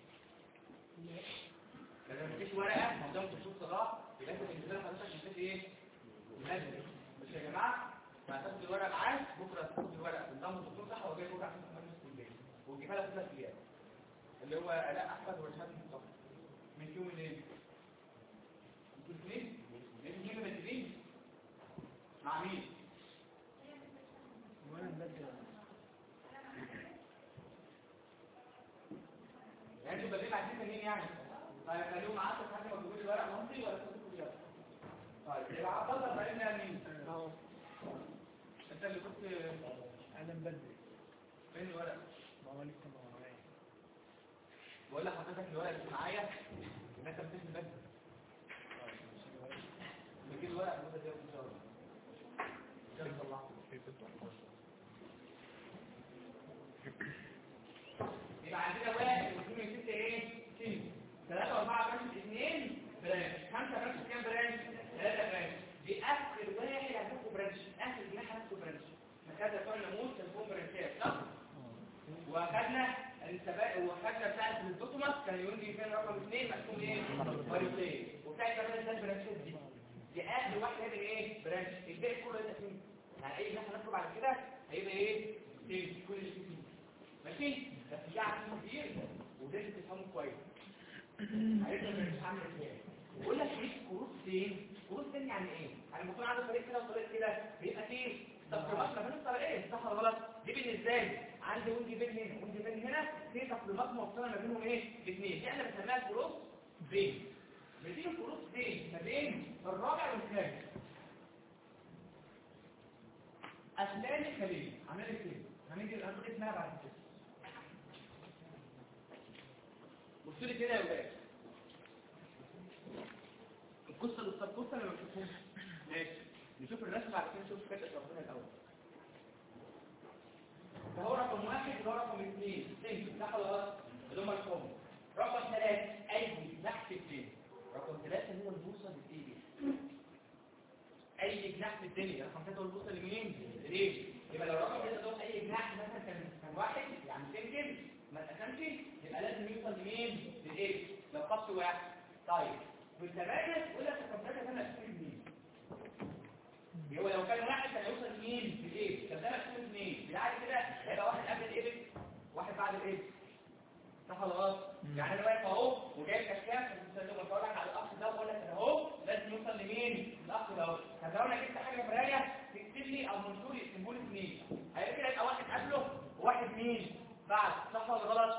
ما رمتش ورقة قدام خصوص صلاح يبقى انت بالنسبة لي حضرتك نسيت ايه؟ مبدل. مش يا جماعة؟ ما هتاخد الورقة معاك بكرة هتاخد الورقة قدام خصوص صح وجاي بكرة عشان تفهم نفس البيت وتجيبها لك 3 ايام اللي هو آلاء أحمد ورشاد مصطفى من يوم الليل. انتوا الاثنين؟ انتوا مبدلين؟ مع مين؟ يعني انتوا بديل عايزين منين يعني؟ طيب خليهم معاكم لحد ما تجيبوا لي ورق منطقي ولا تاخدوا لي ورق؟ طيب يبقى عبد الله بقى مين؟ اهو انت اللي كنت انا مبدل. فين الورق؟ ما هو لسه ما معايا. بقول لحضرتك الورق اللي معايا ان انت بتمشي مبدل. بجيب الورق المده دي ان شاء الله. يلا طلع. يبقى عندنا 1 و2 و6 ايه؟ 3 و4 برانش 2 برانش 5 برانش كام برانش؟ 3 برانش. دي اخر واحد هتاخد برانش، اخر جناح هتاخد برانش. مكان بتوع الناموس كان برانشات صح؟ واخدنا السباق وخدنا بتاع الدوتوماس كان يونجي فين رقم 2 مقسوم ايه؟ مرتين. وبتاع كمان البرانشات دي اخر واحد هيبقى ايه؟ برانش. الباقي كله هيبقى فين؟ يعني اي جناح هناخده بعد كده هيبقى ايه؟ تاني كل اللي فيه ماشي؟ بس في عشان كتير ولازم تفهمه كويس. عرفنا مش عامل ازاي. بقول لك ايه كروسين؟ كروسين يعني ايه؟ انا لما اكون عندي طريق كده وطريق كده بيبقى فيه تقريبات ما بين الطريقين صح ولا غلط؟ دي بالنسبه لي عندي وينج بين هنا وينج بين هنا في تقريبات موصله ما بينهم ايه؟ الاثنين. دي احنا بنسميها كروس بين. بتيجي الكروس بين ما بين الرابع والخامس. اسنان الخليه عملت كده. هنيجي الانقاض اسمها بعد كده. بصوا لي كده يا ولاد. القصه للسبقوسه اللي ما بتشوفوش ماشي نشوف الرسم بعد كده نشوف كده ربنا الاول. فهو رقم 1 اللي هو رقم 2 سنت صح ولا غلط؟ اللي هم الكم. رقم 3 اي جناح في الدنيا. رقم 3 هو البوصه للتيبي. اي جناح في الدنيا رقم 3 هو البوصه لمين؟ ليه؟ يبقى لو رقم 3 ده اي جناح مثلا كان واحد يعني سنجل ما اتقسمش يبقى لازم يوصل لمين؟ للايه؟ لو خط واحد. طيب بالتباين يقول لك رقم 3 ده مقسوم لمين؟ هو لو كان واحد كان هيوصل لمين؟ للايه؟ طب ده مقسوم لاثنين بالعكس كده هيبقى واحد قبل الايه؟ واحد بعد الايه؟ صح ولا غلط؟ يعني انا واقف اهو وجايب كشاف بقول لك على الاخ ده بقول لك اهو لازم يوصل لمين؟ الاخ ده اهو. طب لو انا جبت حاجه مرايه تكتب لي او منشور يكتبوا لي اثنين هيبقى كده يبقى واحد قبله وواحد مين؟ بعد صح ولا غلط؟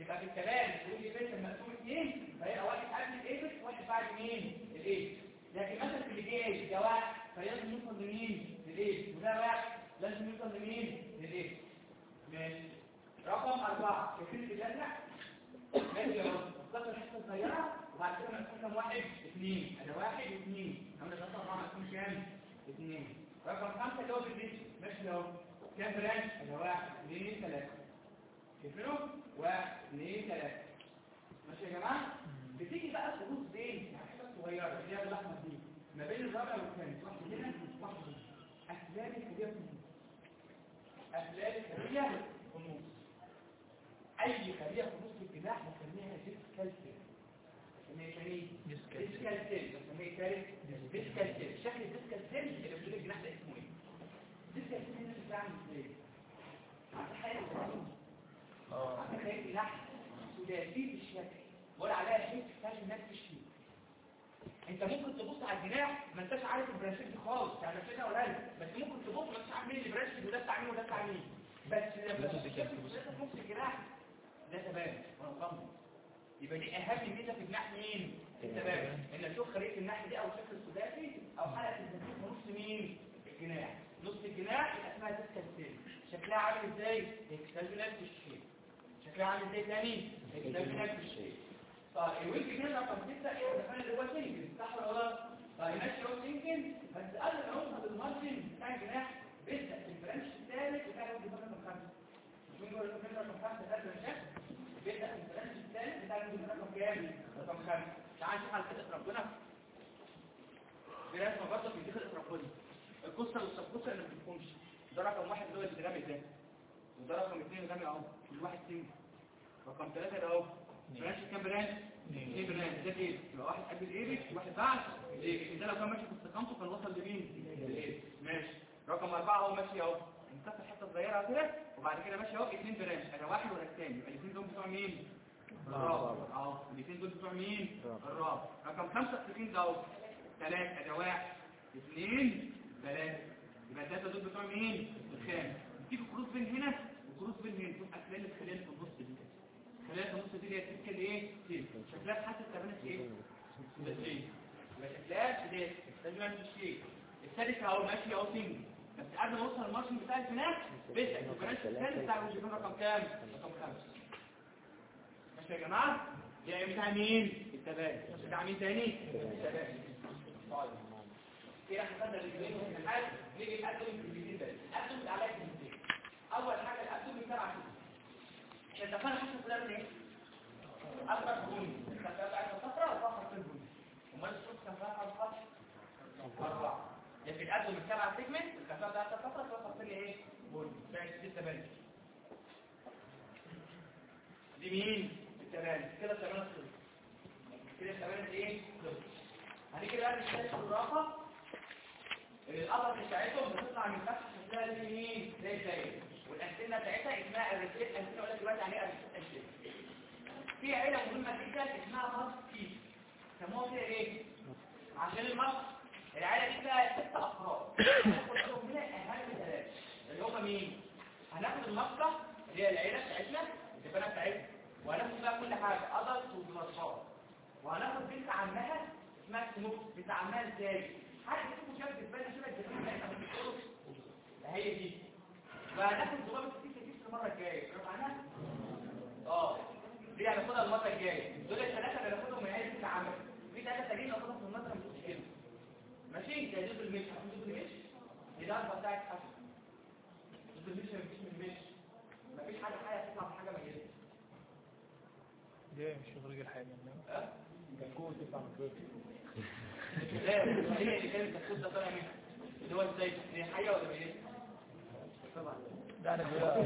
يبقى في الكلام تقول لي بس المقسوم 2 فيبقى واحد قبل الايبكس وواحد بعد مين الايبكس. لكن مثلا في الجي ده واحد فلازم يوصل لمين للايبكس، وده واحد لازم يوصل لمين للايبكس. ماشي. رقم 4 شايفين الجدول؟ ماشي يا رب اختار الحته الصغيره وبعد كده مقسوم كام؟ 1 2. انا 1 2 عامل 3 4 مقسوم كام؟ 2. رقم 5 اللي هو بالديش. ماشي يا رب كام برانش؟ انا 1 2 3. شايفينه؟ 1 2 3. ماشي يا جماعه. بتيجي بقى الخطوط بين يعني حته صغيره اللي هي الاحمر دي ما بين الرابع والخامس، واحد هنا واحد هنا. اسلال الكبيره في النص. اسلال الكبيره في النص. اي خليه في نص الجناح بنسميها ديسكالسيل. بنسميها ايه؟ ديسكالسيل. بنسميها ثالث ديسكالسيل. شكل الديسكالسيل اللي في الجناح ده اسمه ايه؟ الديسكالسيل دي بتعمل ازاي؟ عشان حاجه عشان خليه جناح ثلاثي الشكل بقول عليها شيء تحتاج انك تشتري. انت ممكن تبص على الجناح ما انتش عارف البرانشات دي خالص، يعني مش ولا لا، بس ممكن تبص ما انتش عارف مين البرانش وده بتاع مين وده بتاع مين، بس لما تبص نص الجناح ده تمام وانا مطمن. يبقى دي اهم ميزه في جناح مين؟ التمام. ان اشوف خليه الناحيه دي او الشكل الثلاثي او حلقه الزنجير في نص مين؟ الجناح. نص الجناح يبقى اسمها ديسكالسيل. شكلها عامل ازاي؟ هيكتاج نفس الشيء. شكلها عامل ازاي تاني؟ هيكتاج نفس الشيء. طيب الويك كده رقم 6 احنا دخلنا اللي هو سنجل صح ولا غلط؟ طيب ماشي هو سنجل بس قبل ما نوصل للمارجن بتاع الجناح بيبدا في البرانش الثالث بتاع الويك رقم 5. مش بنقول الويك رقم 5 ده برانشات بيبدا في البرانش الثالث بتاع الويك رقم كام؟ رقم 5. تعال نشوف على خلقه ربنا. برانش برضه في خلقه ربنا. القصه والسبقصه اللي ما بتفهمش. ده رقم 1 اللي هو الجرام ده. وده رقم 2 غامق اهو. كل واحد سنجل. رقم 3 ده اهو. برانش كام برانش؟ 2 برانش. ده ايه؟ يبقى واحد قبل الايبكس وواحد بعد الايبكس. ده لو كان ماشي في استقامته كان وصل لمين؟ للايبكس. ماشي. رقم 4 اهو ماشي اهو. امسك الحته الصغيره كده وبعد كده ماشي اهو 2 برانش. انا واحد ولا الثاني؟ يبقى الاثنين دول بتوع مين؟ الرابع. اهو الاثنين دول بتوع مين؟ الرابع. رقم 5 السكين ده اهو 3. ده 1 2 3. يبقى الثلاثه دول بتوع مين؟ الخامس. تيجي كروس بين هنا وكروس بين هنا تبقى خلال الخلال في النص دي. خلال في النص دي اللي هي تشكل ايه؟ سيل. شكلها حتى التبانه ايه؟ ده سيل. يبقى شكلها ده تجمع الشيء. الثالث اهو ماشي اهو سنجل. بس قبل ما اوصل المارشن بتاع الجناح بيبدا البرانش الثالث بتاع الوجهين رقم كام؟ رقم 5. ماشي يا جماعه؟ ده بتاع مين؟ التبانه. بتاع مين تاني؟ التبانه. طيب كده احنا خدنا الاثنين والحاجات نيجي نقدم الكلمتين ده. نقدم على الكلمتين. اول حاجه الابدوم بتاع احنا اتفقنا حاجه كلها من ايه؟ اكبر بني الخفاء بتاعت الصفراء والفقر في البني. امال الصوت خفاء على الخط 4. لكن الابدوم بتاع سيجمنت الخفاء بتاعت الصفراء والفقر في ايه؟ بني. بقت 6 بني. دي مين؟ التبانه. كده التبانه خلصت. كده التبانه ايه؟ خلصت. هنيجي بقى نشتغل في الرافه. الأطر بتاعتهم بتطلع من فتحة شكلها زي مين؟ زي الدايرة. والأنتنة بتاعتها اسمها الريسيت أنتنة. أقول لك دلوقتي يعني إيه الريسيت أنتنة؟ في عيلة مهمة جدا اسمها ماسك كيس. سموها كده إيه؟ عشان الماسك العيلة دي فيها 6 أفراد. هناخد منهم هنا أهم 3 اللي هم مين؟ هناخد الماسكة اللي هي العيلة بتاعتنا الدبانة بتاعتنا، وهناخد بقى كل حاجة أدلت وبلاشات، وهناخد بنت عمها اسمها سموك. بنت عمها إزاي؟ حاجه اسمه شبه الدبانه شبه الدبانه بتاعتها بتقول هي دي. فهناخد ضباب الكيس المره الجايه رفعناها. دي هناخدها المره الجايه. دول الثلاثه اللي هناخدهم من عيله العمل. في 3 تانيين هناخدهم في المره مش مشكله. ماشي ده جزء المش. جزء المش دي الضربه بتاعت حسن. جزء المش مفيش من المش. مفيش حاجه تطلع بحاجه ميته. ده مش راجل حاجه كتكوت تطلع من البيت. لا هي اللي كانت الكتكوت ده طالع منها. اللي هو ازاي؟ هي حيه ولا ميته؟ طبعا ده انا بقى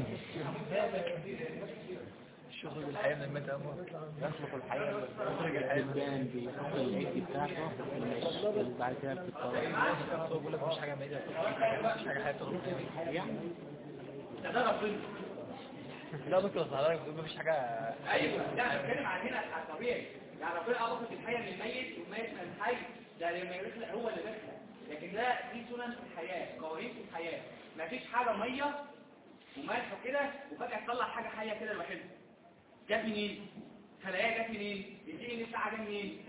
الشغل بالحياه من المتى يخلق الحياه الانسان بيحط العيد بتاعته بعد كده بتتطور. بقول لك مش حاجه ميته مش حاجه حياه يعني ده ربنا. لا بس حضرتك بتقول مفيش حاجه. ايوه لا بتكلم عن هنا على الطبيعي. يعني ربنا اضاف الحياه من الميت والميت من الحي. ده لما يخلق هو اللي بيخلق. لكن ده دي سنن في الحياه، قوانين في الحياه. مفيش حاجه ميه وملح كده وفجاه تطلع حاجه حيه كده لوحدها. جت منين؟ خلايا جت منين؟ الدي ان بتاعها جه منين؟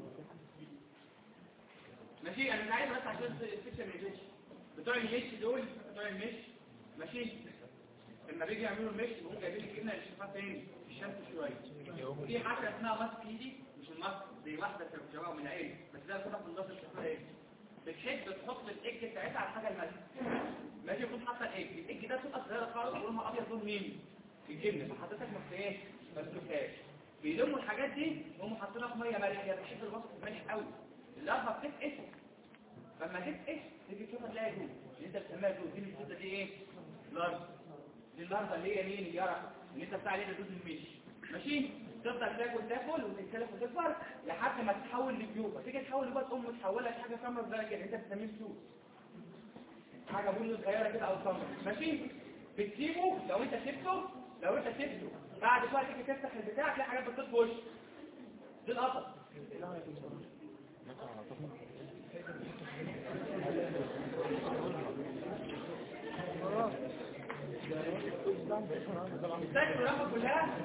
ماشي انا مش عايز بس عشان الفكره ما يجيش بتوع المش دول بتوع المش ماشي لما بيجي يعملوا المش بيقوموا جايبين الجبنه الشفاف تاني الشمس شويه دي حاجه اسمها ماسك ايدي مش الماسك دي واحده شباب من العين بس ده كده في النص الشفاف بتحب تحط الايج بتاعتها على الحاجه المالحه ماشي يكون حاطه الايج ده بتبقى صغيره خالص ولونها ابيض لون مين الجبنه فحضرتك ما ايه ما تشوفهاش بيلموا الحاجات دي وهم حاطينها في ميه مالحه هي بتحب الوسط المالح قوي اللارفا بتفقس لما تفقس تيجي تشوفها تلاقي جوه اللي انت بتسميها جوه دي الجوزه دي ايه لارفا دي اللارفا اللي هي مين اليرق اللي انت بتاع عليها جوز المشي ماشي تفضل تاكل وتتكلف وتكبر لحد ما تتحول لبيوبه تيجي تحول لبيوبه تقوم متحوله لحاجه سمراء صغيره كده انت بتسميه سوس حاجه بني صغيره كده او سمراء ماشي بتسيبه لو انت سبته بعد شويه تيجي تفتح البتاع تلاقي حاجات بتطفي وشك دي القطط الساكن الرقم كلها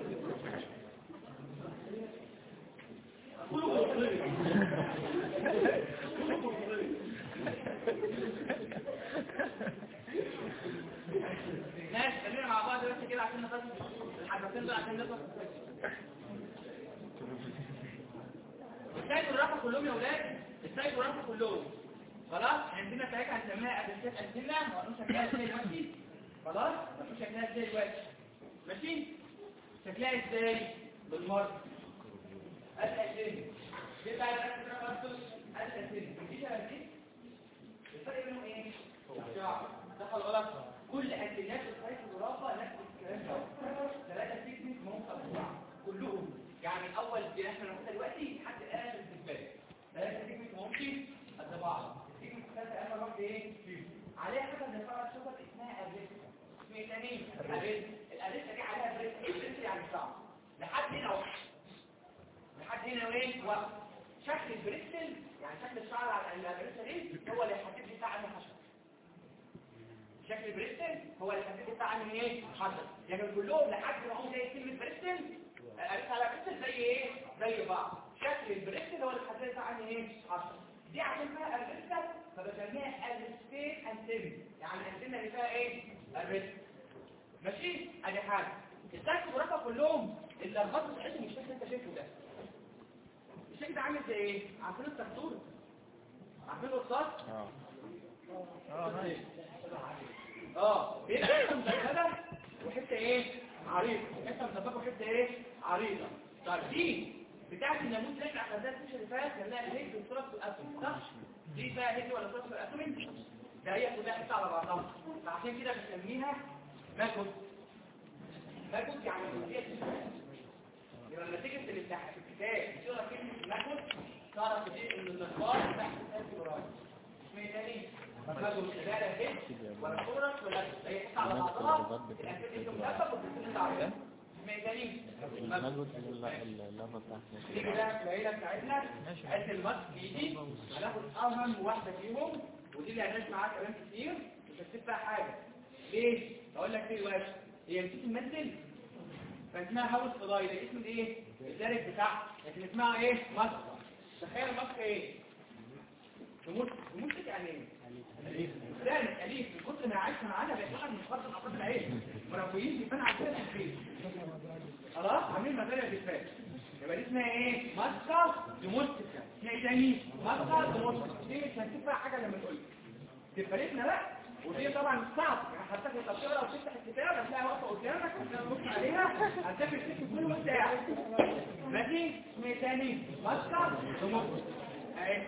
ناس خلينا مع بعض بس كده عشان نخلص الحدثين دول عشان نخلص السايكل الرقم كلهم يا ولاد السايكل الرقم كلهم خلاص عندنا ساعتها هنسميها ابلكيشن انتنا وهنقول شكلها ازاي دلوقتي خلاص هنقول شكلها ازاي دلوقتي ماشي شكلها ازاي بالمره الاساسي دي بقى الاساسي دي شبه دي الفرق بينهم ايه صح ولا غلط كل انتنات السايكل الرقم نفس الكلام ده ثلاثه تكنيك ممكن كلهم يعني الاول اللي احنا هناخدها دلوقتي لحد اخر الاسبوع ثلاثه تكنيك ممكن قد بعض التكنيك الثالثه اهم واحده ايه عليها حاجه بنفرق شغل اسمها اريثميا اسمها ثاني الاريثميا دي عليها بريس يعني صعب لحد هنا وين وقت شكل البريستل يعني شكل الشعر على الاريثميا دي هو اللي هيحدد لي بتاع انهي حشره شكل البريستل هو اللي هيحدد لي بتاع انهي ايه حشره يعني كلهم لحد ما هم زي كلمه بريستل قالت على بريستل زي ايه زي بعض شكل البريستل هو اللي هيحدد لي بتاع انهي ايه حشره دي عشان فيها الريستل فبسميها الريستين انتين يعني الانتين اللي فيها ايه الريستل ماشي ادي حاجه السايكل ورقه كلهم الارباط بتاعتهم مش شكل انت شايفه ده الشكل ده عامل زي ايه عارفين التخطور عارفين القصاص هنا حته مدببه وحته ايه عريضه حته مدببه وحته ايه عريضه طيب دي بتاعت الناموس اللي احنا اخدناها السيشن اللي فات كانها هيك والصراط والاتوم صح دي بقى هيك ولا صراط والاتوم ده هي كلها حته على بعضها فعشان كده بنسميها ماكوس يعني لما تيجي في الكتاب تقرا كلمه ماكوس تعرف دي ان النقاط تحت الوراثه اسمها تاني ماكوس ده هيك ولا صوره ولا هي حته على بعضها الاساس انت مكتب وبتكتب عليها المجهود اللفظ بتاعتنا دي كده العيله بتاعتنا قد الماسك دي هناخد اهم واحده فيهم ودي اللي هنعيش معاها كلام كتير مش هتسيب فيها حاجه ليه اقول لك ليه دلوقتي هي نسيت تمثل فاسمها هاوس فضاي ده اسم ايه الدارج بتاعها لكن اسمها ايه ماسك تخيل الماسك ايه تموت يعني ايه ثاني أليف من كتر ما عايشة معانا بيطلع من فرط الأفراد العين مربيين بيبان عندنا في البيت خلاص عاملين مزارع بالفات يبقى دي اسمها ايه؟ ماسكة دوموستيكا اسمها ايه تاني؟ ماسكة دوموستيكا دي مش هنسيب بقى حاجة لما تقول تفرقنا بقى ودي طبعا صعب يعني حتى في التفسير لو تفتح الكتاب هتلاقي واقفة قدامك هتلاقي نبص عليها هتلاقي الكتاب كله وانت قاعد ماشي؟ اسمها ايه تاني؟ ماسكة دوموستيكا اهي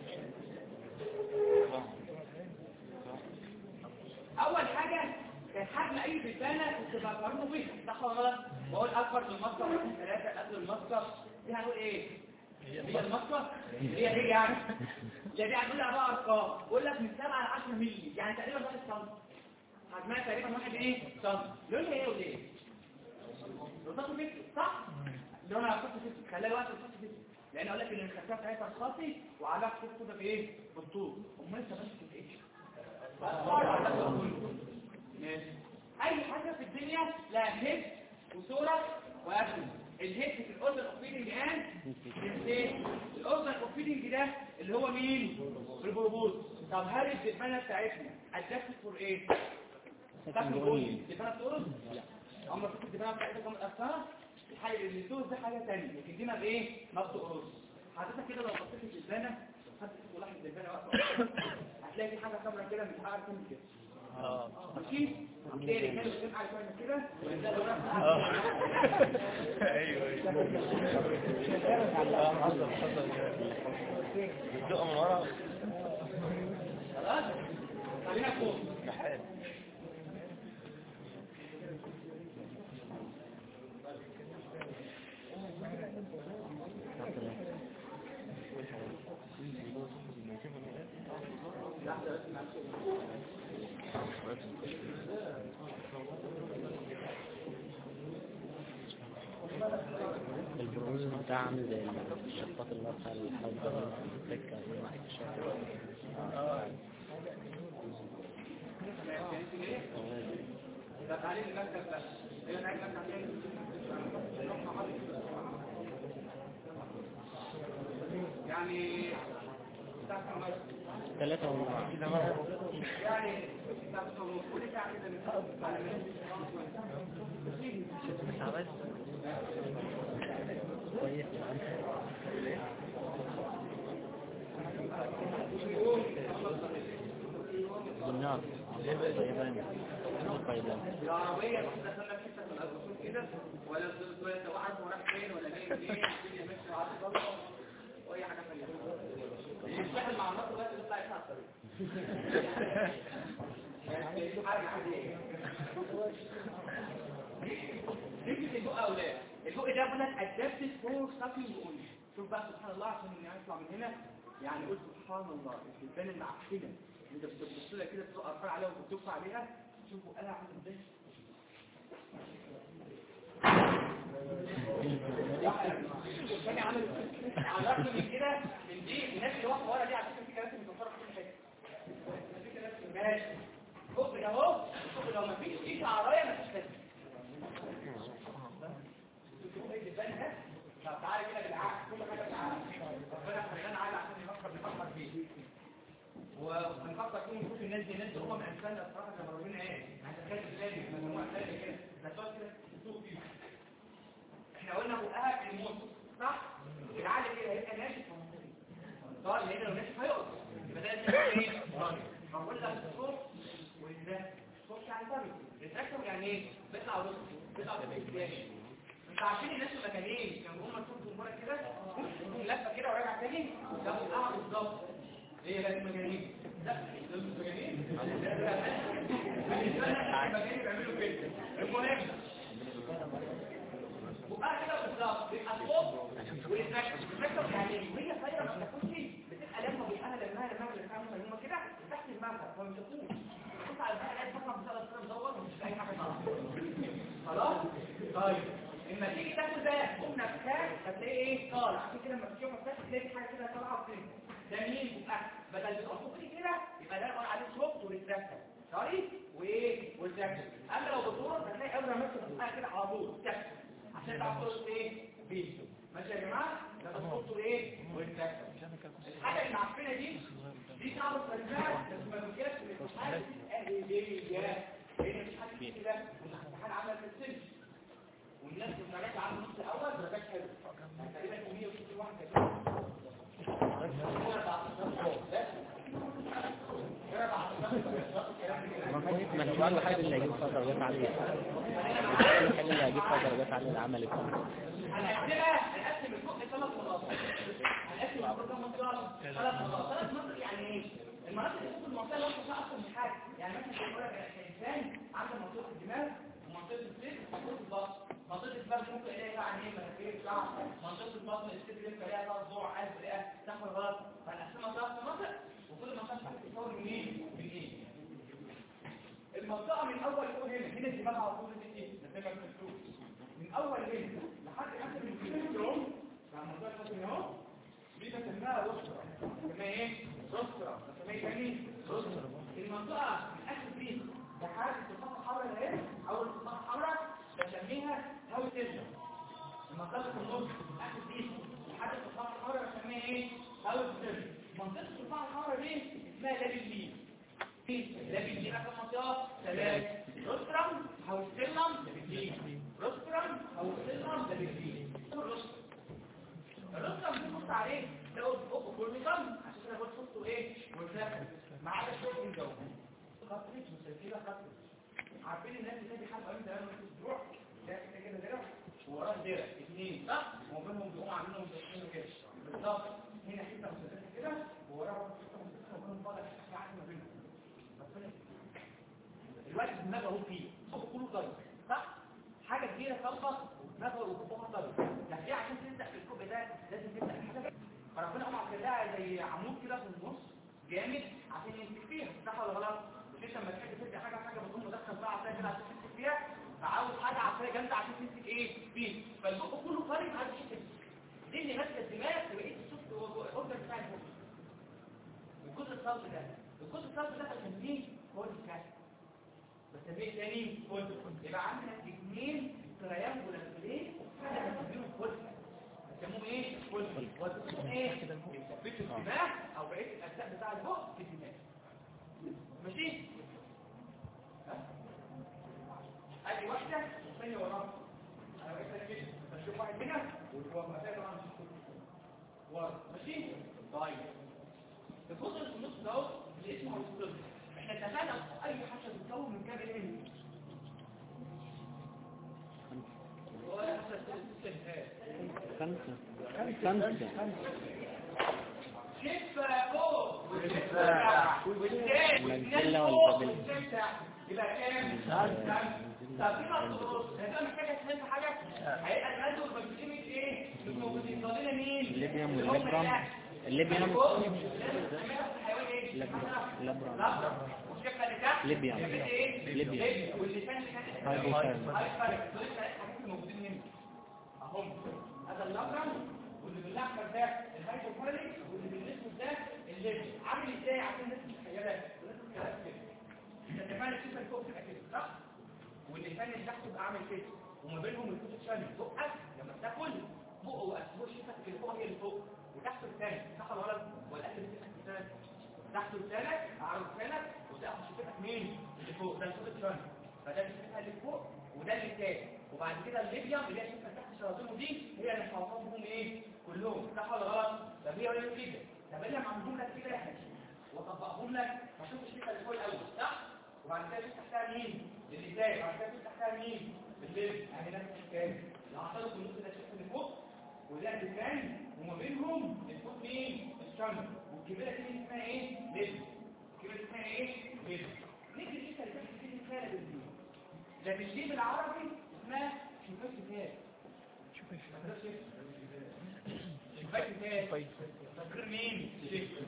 اول حاجه كان حجم اي بلبانه كنت بقارنه بيها صح ولا غلط بقول اكبر من المسطره رقم 3 قبل المسطره دي هنقول ايه هي المسطره هي يعني دي هنقول على بقى ارقام بقول لك من 7 ل 10 مللي يعني تقريبا 1 سم حجمها تقريبا 1 ايه سم لونها ايه وليه رصاصه فيك صح لونها رصاصه فيك خليها وقت رصاصه فيك لان اقول لك ان الخفاف بتاعتها رصاصي وعليها خطوط كده بايه بالطول امال انت ماشي في ايه اي حاجة في الدنيا لها هيد وصورة وأكل الاورجن اوف فيدنج ده اللي هو مين؟ البروبوز. طب هل الدبانه بتاعتنا ادابتد فور ايه؟ تاكل بولي الدبانه بتقرص؟ لا. عمر فيك الدبانه بتاعتها كام متقسمه؟ الحاجه اللي بتقرص دي حاجه ثانيه، لكن دي ما ايه؟ ما بتقرص. حضرتك كده لو بصيت في الدبانه خدت صلاح الدبانه واقفه هتلاقي في حاجه كامله كده مش عارف تعمل كده. ماشي؟ هتلاقي رجاله بتبقى عارفه تعمل كده ايوه الدقه من ورا خلاص خلينا فوق. البروز بتاع عامل زي الشفاط اللي هو بتاع الحوض السكة يعني 3 يعني كويس بالنار طيبان العربية واحدة سنة حتة من الأرض كده ولا ده واحد وراح فين ولا جاي منين الدنيا ماشية على الضلمة وأي حاجة ثانية يستحل مع الناس دلوقتي تطلع يطلع الطريق يعني حاجة عادية نجد البق أولاد البق ده بقول لك أدابتد فور ساكينج أونلي. شوف بقى سبحان الله عشان يطلع من هنا يعني قلت سبحان الله البلدان المعفنة انت بتبص لها كده بتبقى قرفان عليها وبتبص عليها شوفوا قلع عامل ازاي الثاني عامل على الرغم من كده من دي الناس اللي واقفه ورا دي على فكره في كراسي متوفره في كل حته ماشي خد اهو خد لو ما فيش شيشه عرايه ما فيش لازمه طب تعالى كده بالعكس كل حاجه بالعكس ربنا خلينا عادي عشان نفكر فيه وهنفكر فيهم نشوف الناس دي ناس هم من امثالنا الصراحه زي ما ربنا ايه هتتكلم ازاي من هم امثال كده ده تقعد كده تسوق فيه احنا قلنا بقها في الموت صح العقل كده هيبقى ناشف طبعا هنا لو ناشف هيقف يبقى ده ايه بقول لك الصوت والذات الصوت يعني ثابت الريتراكتور يعني ايه بيطلع ورا بيطلع قدام انت عارفين الناس المكانين كانوا هم تشوفوا المره كده لفه كده وراجع تاني ده بقى بالظبط هي لازم مجانين لا لازم مجانين المجانين بيعملوا كده المهم وبقى كده بالظبط بيبقى الصوت والريتراكتور يعني وهي صايره ما بتاكلش بتبقى لما بيبقى لما هم كده تحت المركب فما بتاكلش بص على البقى الاقي فقط بسبب الصوت مدور ومش اي حاجه خلاص طيب لما تيجي تاكل ده قمنا بكام هتلاقي ايه طالع عشان كده لما تشوف مفتاح تلاقي حاجه كده طالعه وكده ده مين يبقى بدل بتحطه كده يبقى ده نقول عليه صوت وريتراكتور طري وايه والريتراكتور اما لو بتدور هتلاقي اول ما تفتح كده على طول تكتب عشان تعرف تقول ايه بيه ماشي يا جماعه ده الصوت وايه والريتراكتور الحاجه اللي معفنه دي صعبه تفهمها بس ما بتجيش في الامتحان اهليه هي مش حاجه كده الامتحان عمل في السجن والناس الدرجات عنده النص الاول درجات حلوه تقريبا 160 واحد كده ما السؤال الوحيد اللي هيجيب فيها درجات عالية الحل اللي هيجيب فيها درجات عالية العمل هنقسم الفوق ل3 مناطق هنقسم الفوق لمناطق 3 مناطق يعني ايه المناطق اللي فوق المنطقه اللي فيها اكتر من حاجه يعني مثلا بيقول لك الانسان عنده منطقه الدماغ ومنطقه الصدر ومنطقه البطن منطقه الفم ممكن الاقي فيها عينين مناخير شعر منطقه البطن الصدر يبقى ليها ضلوع قلب رئه تحمل غلط فنقسمها 3 مناطق وكل منطقه بتتكون من ايه المنطقه من اول يقول هنا الدماغ على طول دي ايه الدماغ مفتوح من اول هنا لحد اخر الكيلوم يعني المنطقه اللي اهو دي بنسميها روسترا بنسميها ايه روسترا بنسميها ايه روسترا المنطقه من اخر دي لحد الصفحه الحمراء اهي اول الصفحه الحمراء بسميها هاوي تيشن المنطقه في النص اخر دي لحد الصفحه الحمراء بسميها ايه؟ هاوس سيرفيس. منطقه الصفحه الحمراء دي اسمها لابل لي. لابل لي بقى كم منطقه؟ 3. روسترم هاوس سيرنم لابل لي. روسترم هاوس سيرنم لابل لي. الروسترم بنبص عليه لو فوق كورنيكم عشان كده بقول صوته ايه؟ والفاكهه ما عدا الشوكين جو. خطرت مسلسله خطرت. عارفين الناس اللي دي حاجه قوي زمان في الدروع ده كده درع ووراه درع 2 صح وبينهم بيقوموا عاملينهم زي كده بالظبط. هنا حته مسدسه كده ووراها حته مسدسه وبينهم فاضل حته عادي ما بينهم. الوقت دماغه اهو فيه كله ضرب صح. حاجه كبيره صلبه ودماغه وكوبها ضرب. يعني ايه عشان تبدا في الكوب ده لازم تبدا بحاجه فربنا قام عاملها زي عمود كده في النص جامد عشان يمسك فيها صح ولا غلط؟ مش لما تحب تبدا حاجه بتقوم مدخل بقى عصايه كده عشان تمسك فيها فعاوز حاجه عصايه جامده عشان تمسك ايه فيه. فالبق كله طري عايز يشد دي اللي ماسكه الدماغ وبقيت الصوت الاوردر بتاع البق. الجزء الصلب ده بسميه كورتيكال. بسميه تاني كورتيكال. يبقى عندنا 2 تريانجولار بلين احنا بنسميهم كورتيكال. بسموهم ايه؟ كورتيكال. واسمهم ايه؟ بيثبتوا الدماغ او بقيه الاجزاء بتاع البق في الدماغ. ماشي؟ ادي واحده والثانيه وراها. انا بقيت كده بشوف واحد هنا وهو مسافه طبعا ورا. ماشي؟ طيب الجزء اللي في النص ده اللي اسمه الستيرن. احنا اتفقنا اي حاجه بتتكون من كام الين؟ ولا حاجه خمسة. شفة فوق والتاني المنزلة والبابل. يبقى كام؟ طب في مخصوص هتبقى محتاجة تفهم حاجة؟ هيبقى المادة والبابلين ايه؟ الموجودين ضالين مين؟ الليبيوم والليبرام. الليبيوم لبرام. والشفة اللي تحت ليبيوم. ليبيوم. واللسان اللي تحت هايفر. دول الحاجات الموجودين هنا اهم. هذا اللبرام واللي بالاحمر ده الهايبوكاريك واللي بالاسود ده الليبيوم. عامل ازاي عشان الناس تتخيلها؟ الناس تتخيلها كده. انت كمان الشفة اللي فوق تبقى كده صح؟ واللسان اللي تحت يبقى عامل كده وما بينهم الفوت شامل. بقك لما تاكل بقه واسبوع شفتك اللي فوق هي اللي فوق وتحته الثاني صح ولا غلط؟ والاكل اللي تحت تحته لسانك عرض لسانك وتاخد شفتك مين اللي فوق ده الفوت شامل. فده الشفه اللي فوق وده اللي تاني. وبعد كده الليبيوم اللي هي الشفه تحت شراطينه دي هي اللي حوطهم ايه كلهم صح ولا غلط؟ طب هي ولا كده؟ طب انا معملهم لك كده وطبقهم لك فشوف الشفه اللي فوق الاول صح؟ وبعد كده شوف تحتها مين اللسان. بعد كده شوف تحتها مين الليل. يعني نفس الكلام العصايه في النص ده الشفه اللي فوق وده اللسان وما بينهم الفوق مين الشمس. والكبيره دي اسمها ايه؟ ليل. الكبيره اسمها ايه؟ ليل. نيجي الشفه اللي تحت دي اسمها لابلين. لابلين بالعربي اسمها شفايف شفايف تفكر مين؟ شفايف.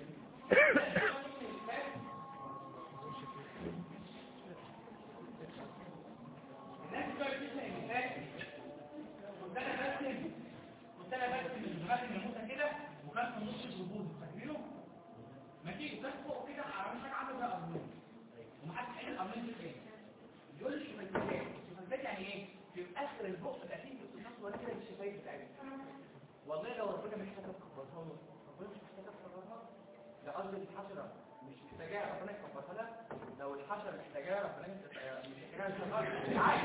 الناس بقى بتسمع النفاق. كنت انا برسم الدماغ المنموسه كده وكان في النص الجبود فاكرينه؟ ماشي وكان فوق كده عامل حاجه عامله زي القرنين ومحدش قال القرنين دي ايه؟ يقول لي شفايفات يعني ايه؟ في اخر البق بقى فيه اتصاص ولا كده بالشفايف بتاعتها. والله لو ربنا محتاج تكبرها له ربنا مش محتاج تكبرها. ده قصدي الحشره مش محتاجاها ربنا يكبرها لها. لو الحشره محتاجاها ربنا مش محتاجاها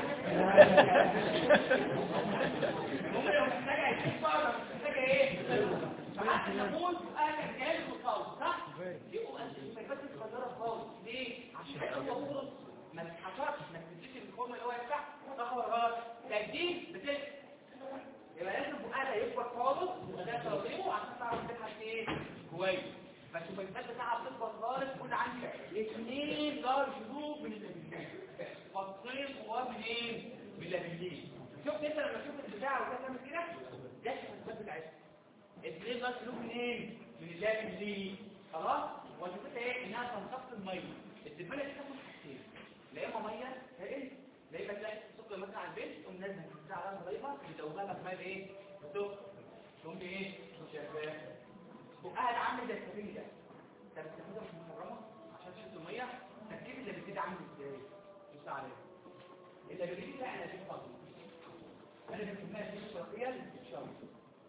ممكن لو محتاجه يكبر محتاجه ايه؟ فحتى نقول انا جاي وخالص صح؟ يبقوا الشفايفات الصغيره خالص ليه؟ عشان هو فرص ما تتحشرش ما تديش الفورم اللي هو يفتح صح ولا غلط؟ تجديد بتلك يبقى لازم بقى يكبر خالص وده تنظيمه عشان تعرف تلحق ايه كويس. فالشفايفات بتاعها بتكبر خالص. كل عندي 2 لارج لوب من اللابلين فصين صغار من ايه؟ من اللابلين. شفت انت لما تشوف البتاع وده تعمل كده ده الشفايفات بتاعتها 2 لارج لوب من ايه؟ من اللابلين. خلاص وظيفتها ايه؟ انها تمتص الميه. الدبانه دي تاخد حاجتين لا اما ميه سائل لا اما تلاقي سكر مثلا على البيت تقوم نازله بتاع على ضريبه بتدوبها لك ميه ايه؟ سكر تقوم ايه؟ شفاف. بقها عامل زي السفينه ده. انت بتستخدمها مش محرمه عشان تشد الميه. تركيب اللي بتدي عامل ازاي؟ بص عليه اللي بتدي ده انا دي فاضي انا بسميها دي شرطيه للشرط.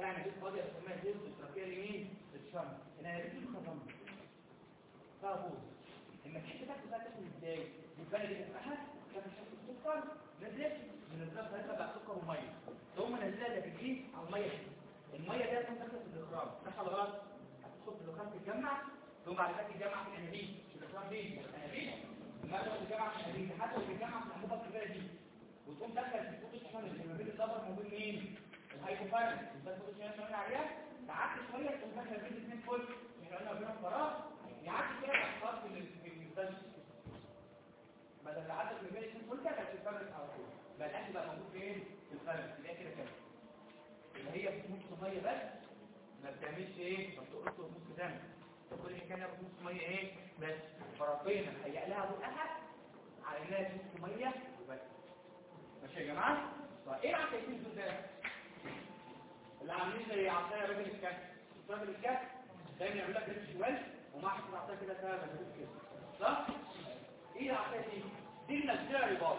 يعني دي فاضيه بسميها زيرو التركيه اليمين الشمس انا هريد الخرم فابوظ لما تحس تاكل بقى تاكل ازاي يبقى دي اسمها كان شويه السكر نزلت من الزرع ثلاثه بقى سكر وميه ثم نزلها ده بالايه على الميه الميه دي هتكون داخله في الاخراج صح ولا غلط هتدخل في الاخراج تتجمع ثم بعد كده تتجمع في الانابيب الاخراج دي الانابيب لما تتجمع في الانابيب حتى تتجمع في الانبوبه الكبيره دي وتقوم داخل في الفوق الشمال اللي ما بين الضبر وما بين مين الهايبوفايرس ده الفوق الشمال شغال عليها تعدي شويه تقوم داخل بين الاثنين فول احنا قلنا بينهم فراغ يعدي كده خلاص في المستشفى بدل تعدي في بين الاثنين فول ده كانت الفرق على طول بقى الاكل بقى موجود فين في الفرق تلاقيها كده كده اللي هي بتمص ميه بس ما بتعملش ايه ما بتقرصش نص دم كل حكايه بتمص ميه ايه بس فربنا هيئ لها بقها على انها تمص ميه وبس ماشي يا جماعه طيب ايه العكاكين دول ده اللي عاملين زي عصايه راجل الكهف راجل الكهف دايما يعمل لك رجل شمال ومع حته العصايه كده فيها مجهود كده صح ايه العصايه دي المزرعه الرباط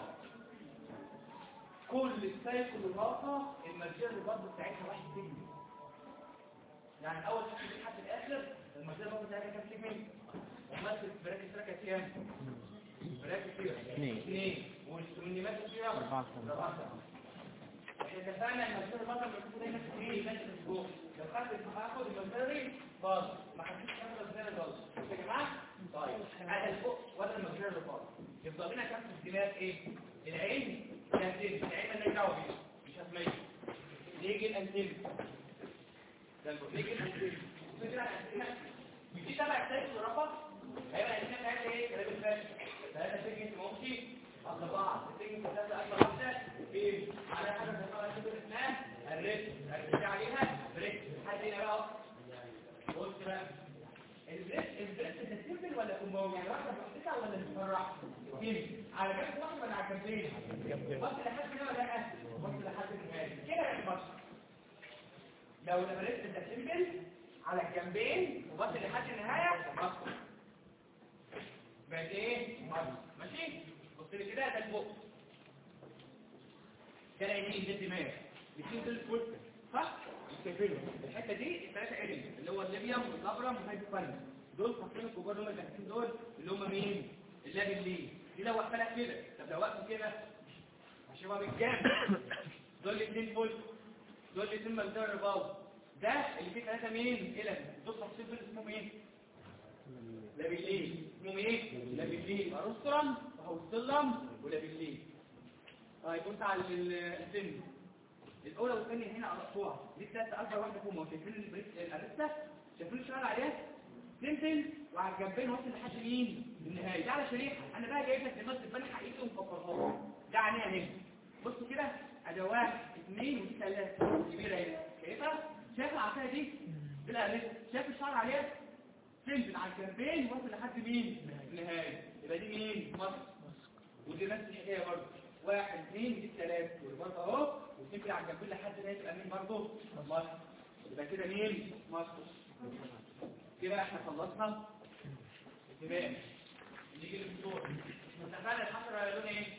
كل السايكل الرابطه المزرعه الرباط بتاعتها واحد سجن يعني اول حاجه لحد الاخر المزرعه الرباط بتاعتها كام سجن ومثل براكه سركه كام براكه كده 2 والنمات فيها 4 احنا اتفقنا ان المزرعه الرباط بتكون دايما في ماشي في الجو لو خدت هاخد المزرعه باظ ما خدتش كام المزرعه باظ يا جماعه طيب هذا الفوق وده المزرعه الرباط يفضل لنا كام في الدماغ ايه العين الانتين العين اللي دعوه بيه مش هتميز يجي الانتين ده يجي الانتين فكره الانتين دي تبع السايكل الرابط هيبقى الانتين بتاعتها ايه كلام الفاشل ثلاثه سجن ممشي على بعض السجن ثلاثه اكبر واحده فين على حاجه بنقولها كده اسمها الريت هنرجع عليها بريك حد هنا بقى بص بقى البريك ده سيمبل ولا كومباوند يعني واحده بتفتح ولا بتفرع سيمبل على جنب واحد ولا على جنبين بص لحد هنا ولا لا بص لحد النهايه كده يا بص لو البريك ده سيمبل على الجنبين وبص لحد النهايه بص بقت ايه ماشي بص لي كده ده الفوق كده يمين ده دماغ الاثنين دول فوق صح شايفينه الحته دي الثلاثه علم اللي هو الليبيوم والابرم والهايبوثالاموس دول فاصلين الكبار دول الجنبين دول اللي هم مين اللاب الليل دي لو وقفنا كده طب لو وقفوا كده مش هيبقى بالجنب دول الاثنين فوق دول الاثنين مصدر الرباط ده اللي فيه ثلاثه مين قلم دول فاصلين دول اسمهم ايه لاب الليل اسمهم ايه لاب الليل ارسترم وهو السلم ولاب الليل كنت على السن الاولى والثانيه هنا قرأتوها دي الثالثه اكبر واحده فيهم شايفين الارسته شايفين الشغل عليها سنتل وعلى الجنبين وصل لحد مين النهايه ده على شريحه انا بقى جايب لك دماغ تبان حقيقي ومفكرها ده عينيها هنا بصوا كده ادي 1 2 ودي 3 كبيره هنا شايفها شايف العصايه دي بالارسته شايف الشعر عليها سنتل على الجنبين وصل لحد مين النهايه يبقى دي مين مصر ودي نفس الحكايه برضه 1 2 دي 3 والبرضه اهو وتمشي على الجنب لحد ما تبقى مين برضه مصر يبقى كده مين مصر كده احنا خلصنا التمام نيجي للدكتور اتفقنا الحشره لون ايه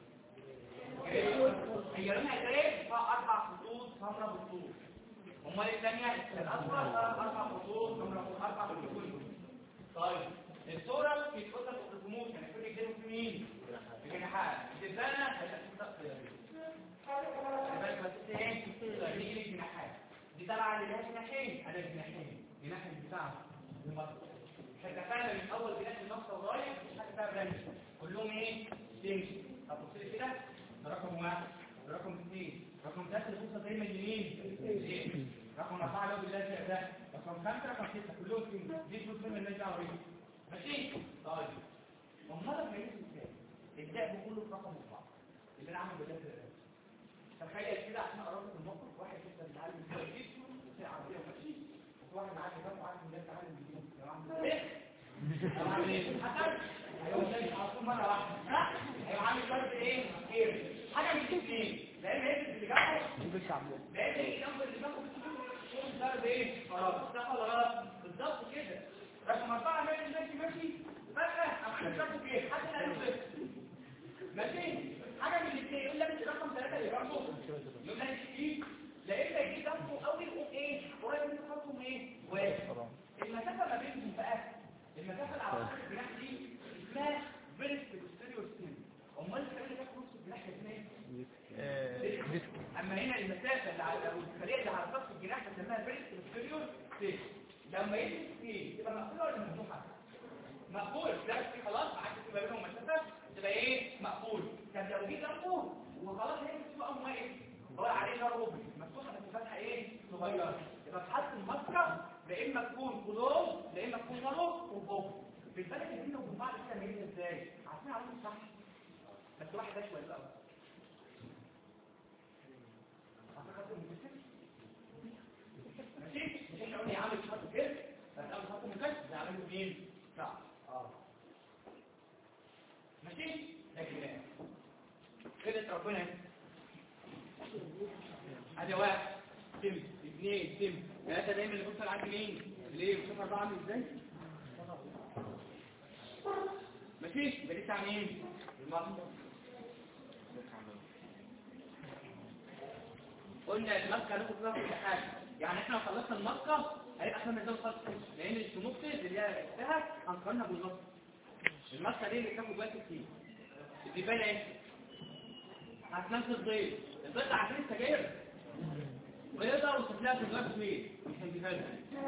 هي لونها ايه فيها 4 خطوط حمراء بالطول امال الثانيه الاصفر 4 خطوط حمراء 4 خطوط طيب الصوره في خطه الرسومات يعني كل كده في مين الجناحات اتفقنا ايه دي طالعه اللي لها جناحين انا الجناحين جناح بتاعها اتفقنا من اول جناح النص ورايح مش حاجه فيها برانش كلهم ايه سنج هتبص لي كده ده رقم 1 ده رقم 2 رقم 3 الفرصه دايما يمين رقم 4 لو بالله ده رقم 5 رقم 6 كلهم سنج دي فلوس من الناس دعوه بيهم ماشي طيب امال ما يجي الدعم كله في رقم 4 اللي انا عامله بجد تخيل كده عشان اقرب الموقف واحد لسه بيتعلم كويس في عربيه وماشي واحد معاه كتاب وعارف ان ده بيتعلم جديد تمام ايه تمام ايه حسن هيقول لي على طول مره واحده ها هيبقى عامل فرق ايه خير حاجه من الاثنين لا اما هي اللي جنبه لا اما هي جنب اللي جنبه يقول ضرب ايه خلاص صح ولا غلط بالظبط كده رقم 4 ماشي فجاه عملت ضرب ايه حتى لا يوصل ماشي حاجه من الاثنين يقول لك رقم 3 اللي جنبه يقول لك ايه لا اما يجي جنبه او يقوم ايه قريب من خطهم ايه؟ واحد. المسافه ما بينهم بقى المسافه اللي على نص الجناح دي اسمها فيرست بوستيريور ستيم. امال الكلام اللي كان في نص الجناح اسمها ايه؟ اما هنا المسافه اللي على الخليه اللي على نص الجناح بنسميها فيرست بوستيريور ستيم. لما يمسك فيه تبقى مقفوله ولا مفتوحه؟ مقفول. ده بس خلاص ما عادش في ما بينهم مسافه تبقى ايه؟ مقفول. طب لو جيت جنبه وخلاص هيمسك بقى واقف هو عليه نار مفتوحه بس فتحه ايه؟ صغيره. يبقى تحط المسكه لا اما تكون كلوز لا اما تكون نارو وبوب. بالفرق بينهم وبين بعض كده ميزه ازاي؟ عارفين عليهم صح بس واحد اشوى بقى. ماشي؟ مش احنا قلنا يعمل خط كده بس اول خط مكشف يعمله مين؟ صح. ماشي؟ لكن كده ربنا ادي واحد تم اثنين تم ثلاثة دايما اللي بصل عندي مين؟ ليه؟ وشوف 4 عامل ازاي؟ ماشي؟ ده لسه عن مين؟ المصدر. قلنا المسكة هناخد فيها كل حاجة. يعني احنا لو خلصنا المسكة هيبقى احنا بنزود خالص لان السموكتز اللي هي اختها هنقارنها بالنص. المسكة دي اللي بتاخد وقت كتير. الدبانة ايه؟ هتنفس الضيط. الضيط عشان السجاير بيقدر وتتلاقي في الوقت طويل مش هيجيبها.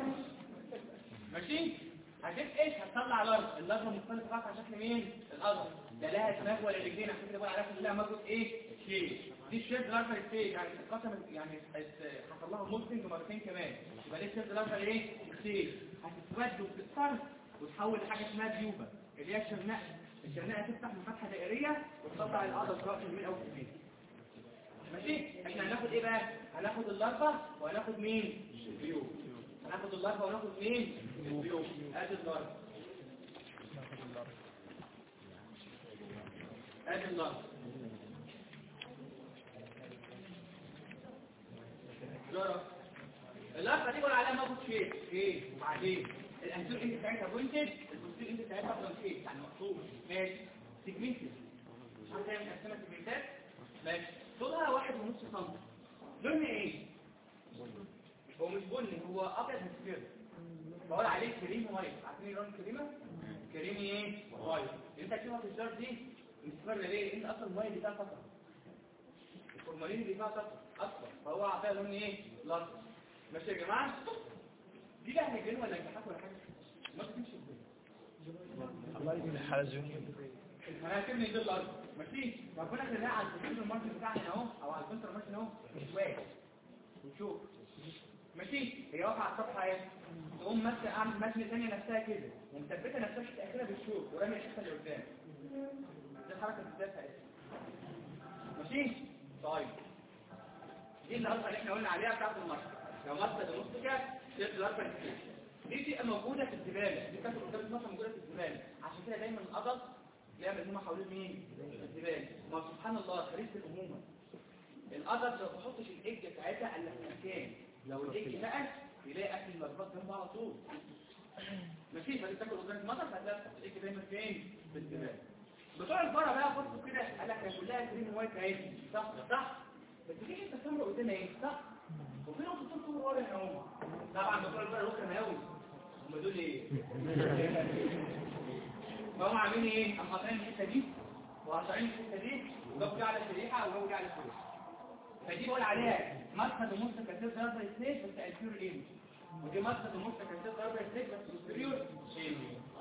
ماشي؟ هتجيب ايش؟ هتطلع اللارفا مختلفة بقى على شكل مين؟ الأرض. لا لها دماغ ولا رجلين عشان كده بقول عليها كلها مجهود ايه؟ شيء. دي الشيب لارفا ستيج يعني اتقسم يعني حصل لها مولتنج مرتين كمان. يبقى دي الشيب لارفا ايه؟ ستيج. هتتمد وتتكسر وتحول لحاجة اسمها ديوبا اللي هي الشرنقة. الشرنقة تفتح من فتحة دائرية وتطلع الأرض سواء في الميل أو في الميل. ماشي؟ احنا هناخد ايه بقى؟ هناخد اللارفا وهناخد مين؟ البيوت. هناخد اللارفا وناخد مين؟ البيوت. ادي اللارفا. ادي اللارفا. اللارفا دي بقول عليها ماخد شيء ايه؟ وبعدين الانسول انت بتاعتها بوينتد البوستيل انت بتاعتها بلانشيت يعني مقصود. ماشي؟ سيجمنتد. عشان تعمل مقسمه سيجمنتات. ماشي؟ طولها 1.5 سم. لونها ايه؟ هو مش بني هو ابيض مصفر. بقول عليه كريم وايت. عارفين لون الكريمه؟ كريمي ايه؟ وايت. انت تشوفها في الشارت دي مصفر ليه؟ لان اصلا الميه دي فيها صفر. الفورمالين اللي فيها صفر اصفر فهو عطاها لون ايه؟ الاصفر. ماشي يا جماعه؟ دي بقى هيجين ولا امتحان ولا حاجه؟ ما تمشي الله يجزي الحلزون. هنكمل دول الارض. ماشي؟ ربنا خليها على الكمبيوتر ماركت بتاعنا اهو او على الكمبيوتر ماركت اهو مش واقف. ونشوف. ماشي؟ هي واقفه على الصفحه اهي. تقوم ماسكه اعمل ماشيه ثانيه نفسها كده ومثبته نفسها في اخرها بالشوك ورامي الحته اللي قدام. دي حركه بتدافع ايه؟ ماشي؟ طيب. دي الارض اللي احنا قلنا عليها بتاعت الماركت. لو ماسكه دموستيكا تبقى الارض دي بتبقى موجوده في الزباله. دي كانت قدام مصر موجوده في الزباله. عشان كده دايما القدر يعمل هم حوالين مين؟ الزباله. ما سبحان الله خريطه الامومه. القدر لو ما تحطش الايج بتاعتها الا في مكان. لو الايج بقى يلاقي اكل المربط جنبه على طول. ماشي؟ فدي تاكل قدام المطر هتلاقي الايج دايما فين؟ في الزباله. بتوع البره بقى بصوا كده قال لك هي كلها كريم وايت اهي. صح صح؟ بس تيجي انت تسمع قدامنا ايه؟ صح؟ وفي نقطه طول ورا هنا طبعا بتوع البره ركن هاوي. هم دول ايه؟ فهم عاملين ايه؟ هم قاطعين الحته دي وقاطعين الحته دي وجابوا دي على الشريحه وجابوا دي على الشريحه. فدي بقول عليها مقصد ومسك كثير ضربه سنيك بس الفيور ايمج. ودي مقصد ومسك كثير ضربه سنيك بس الفيور ايمج.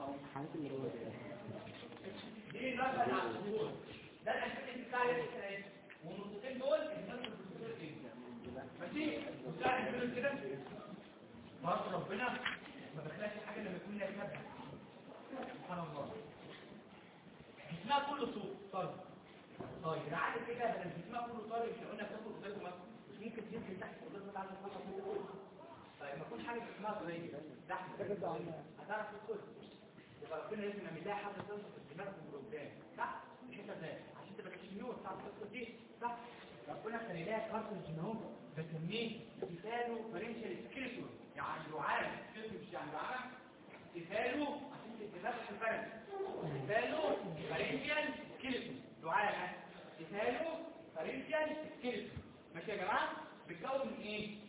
دي الرقم على الصور. ده الاسئله بتاع الايه؟ والنقطتين دول الناس بتقول ماشي؟ وبتاع الفيور كده برضه ربنا ما بخلاش حاجه لما يكون لها سبب. سبحان الله. جسمها كله صوت طرد. طيب العقل كده بدل جسمها كله طرد مش قلنا بتاخد قدام مصر مش ممكن تنزل تحت قدام بعد الفتره كده. طيب ما يكون حاجه جسمها طريه تحت هتعرف تدخل. يبقى ربنا لازم نعمل لها حاجه توصل الدماغ من قدام صح؟ الحته دي عشان تبقى تشميور تعرف تدخل دي صح؟ ربنا خلي لها كارتج اهو بسميه كيفالو فرنشال سكيلتون يعني دعامه مش يعني دعامه كيفالو عشان الدماغ في الفرن كيفالو فرنشال سكيلتون دعامه كيفالو فرنشال سكيلتون. ماشي يا جماعه؟ بتكون من ايه؟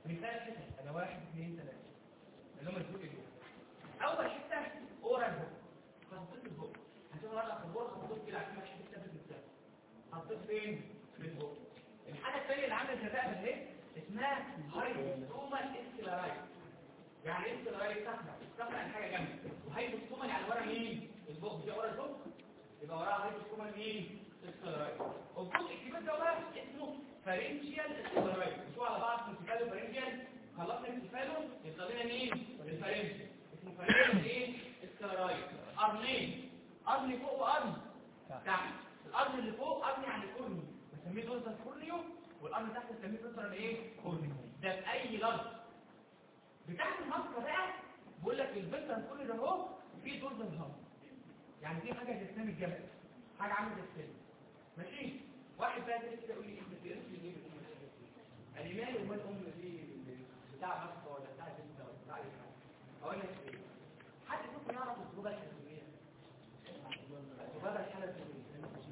من 3 حتت، انا 1 2 3 اللي هم الفوق دول. اول حته اورال بوك، خطيت البوك، هتشوف ورقه في البوك خطيت كده عشان مش هتثبت بالسبب. حطيت فين؟ في البوك. الحاجه الثانيه اللي عامله زي ده اهي اسمها هايبوستومال اسكلرايت. يعني ايه اسكلرايت؟ تخلع حاجه جنب، وهايبوستومال يعني ورا مين؟ البوك. دي ورا البوك يبقى وراها هايبوستومال مين؟ اسكلرايت. والجزء الكبير ده بقى اسمه فارنجيال اسكلرايت. شو على بعض سنتيفالو فارنجيال. خلصنا السنتيفالو يطلع لنا مين؟ الفارنجيال. اسمه فارنجيال ايه؟ اسكلرايت. قرنين، قرن فوق وقرن تحت. القرن اللي فوق قرن عن الكورنيو بنسميه دورزال كورنيو، والقرن تحت بنسميه دورزال ايه؟ كورنيو. ده في اي لفظ. بتاعت المصر بقى بقول لك الفيكتور كل ده اهو فيه دورزال هام. يعني دي حاجه زي سنام الجبل، حاجه عامله زي السلم. ماشي؟ واحد بقى كده يقول لي انت بتقرا ليه قال لي مالي ومال دي بتاع مصر ولا بتاع جده ولا بتاع ايه؟ اقول لك ايه؟ حد ممكن يعرف الذبابه الحلزونيه؟ الذبابه الحلزونيه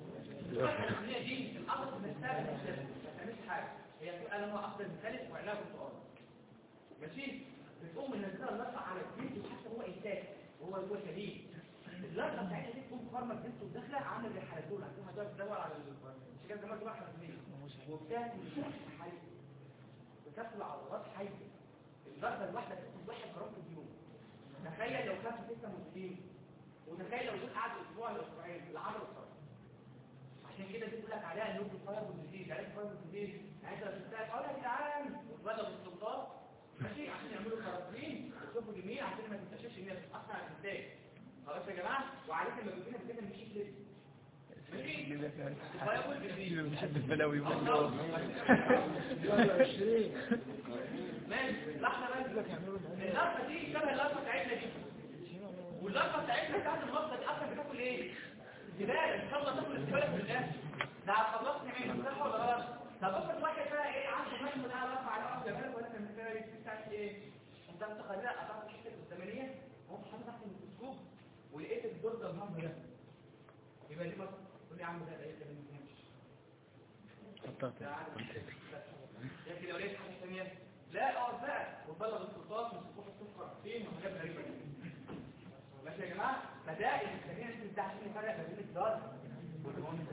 دي الاصل بتاعها ما بتعملش حاجه، هي بتبقى لونها اخضر مثلث وعلاها برتقالي. ماشي؟ بتقوم منزله اللفه على الجلد حتى هو انتاج هو سليم. اللفه بتاعتها دي تكون فارمه جلد وداخله عامله زي الحلزون، عشان هتقعد تدور على الشكل زي ما تبقى حلزونيه وبتاكل حي، بتاكل عضلات حيه. الضربه الواحده بتاخد 1 جرام في اليوم. تخيل لو كانت 6 مسلمين، وتخيل لو دول قعدوا اسبوع ولا اسبوعين العضله صار. عشان كده بيقول لك عليها النوب فاير والديزيز، علاج فاير والديزيز. يعني انت لو شفتها تقول يا جدعان وتبدا بالسلطات ماشي عشان يعملوا كاراتين ويشوفوا جميل عشان ما تنتشرش ان هي تتاثر على الانتاج. خلاص يا جماعه؟ وعليك لما بيجينا كده مش كده ماشي فاير والديزيز مش البلاوي ماشي. لحظه بس، اللقطه دي شبه اللقطه بتاعتنا دي، واللقطه بتاعتنا بتاعت المصدر دي اصلا بتاكل ايه؟ زباله. ان شاء الله تاكل الزباله في الاخر. ده هتخلصني منه صح ولا غلط؟ طب افرض واحد بقى ايه عنده مجموعه ده رفع على الارض زباله ولا كان الزباله دي بتاعت ايه؟ انت متخيلها قطعت الحته القدامانيه وهو حاطط تحت الميكروسكوب ولقيت الدور ده الهام ده، يبقى دي بس تقول لي يا عم ده ايه كده ما فهمش. لكن لو لقيت حاجه ثانيه لا اقعد بقى وبلغ السلطات ومسكوح الصفر فين وحاجات غريبه كده. ماشي يا جماعه؟ فده اللي بنستخدمه في عشان نفرق ما بين الدار والهون.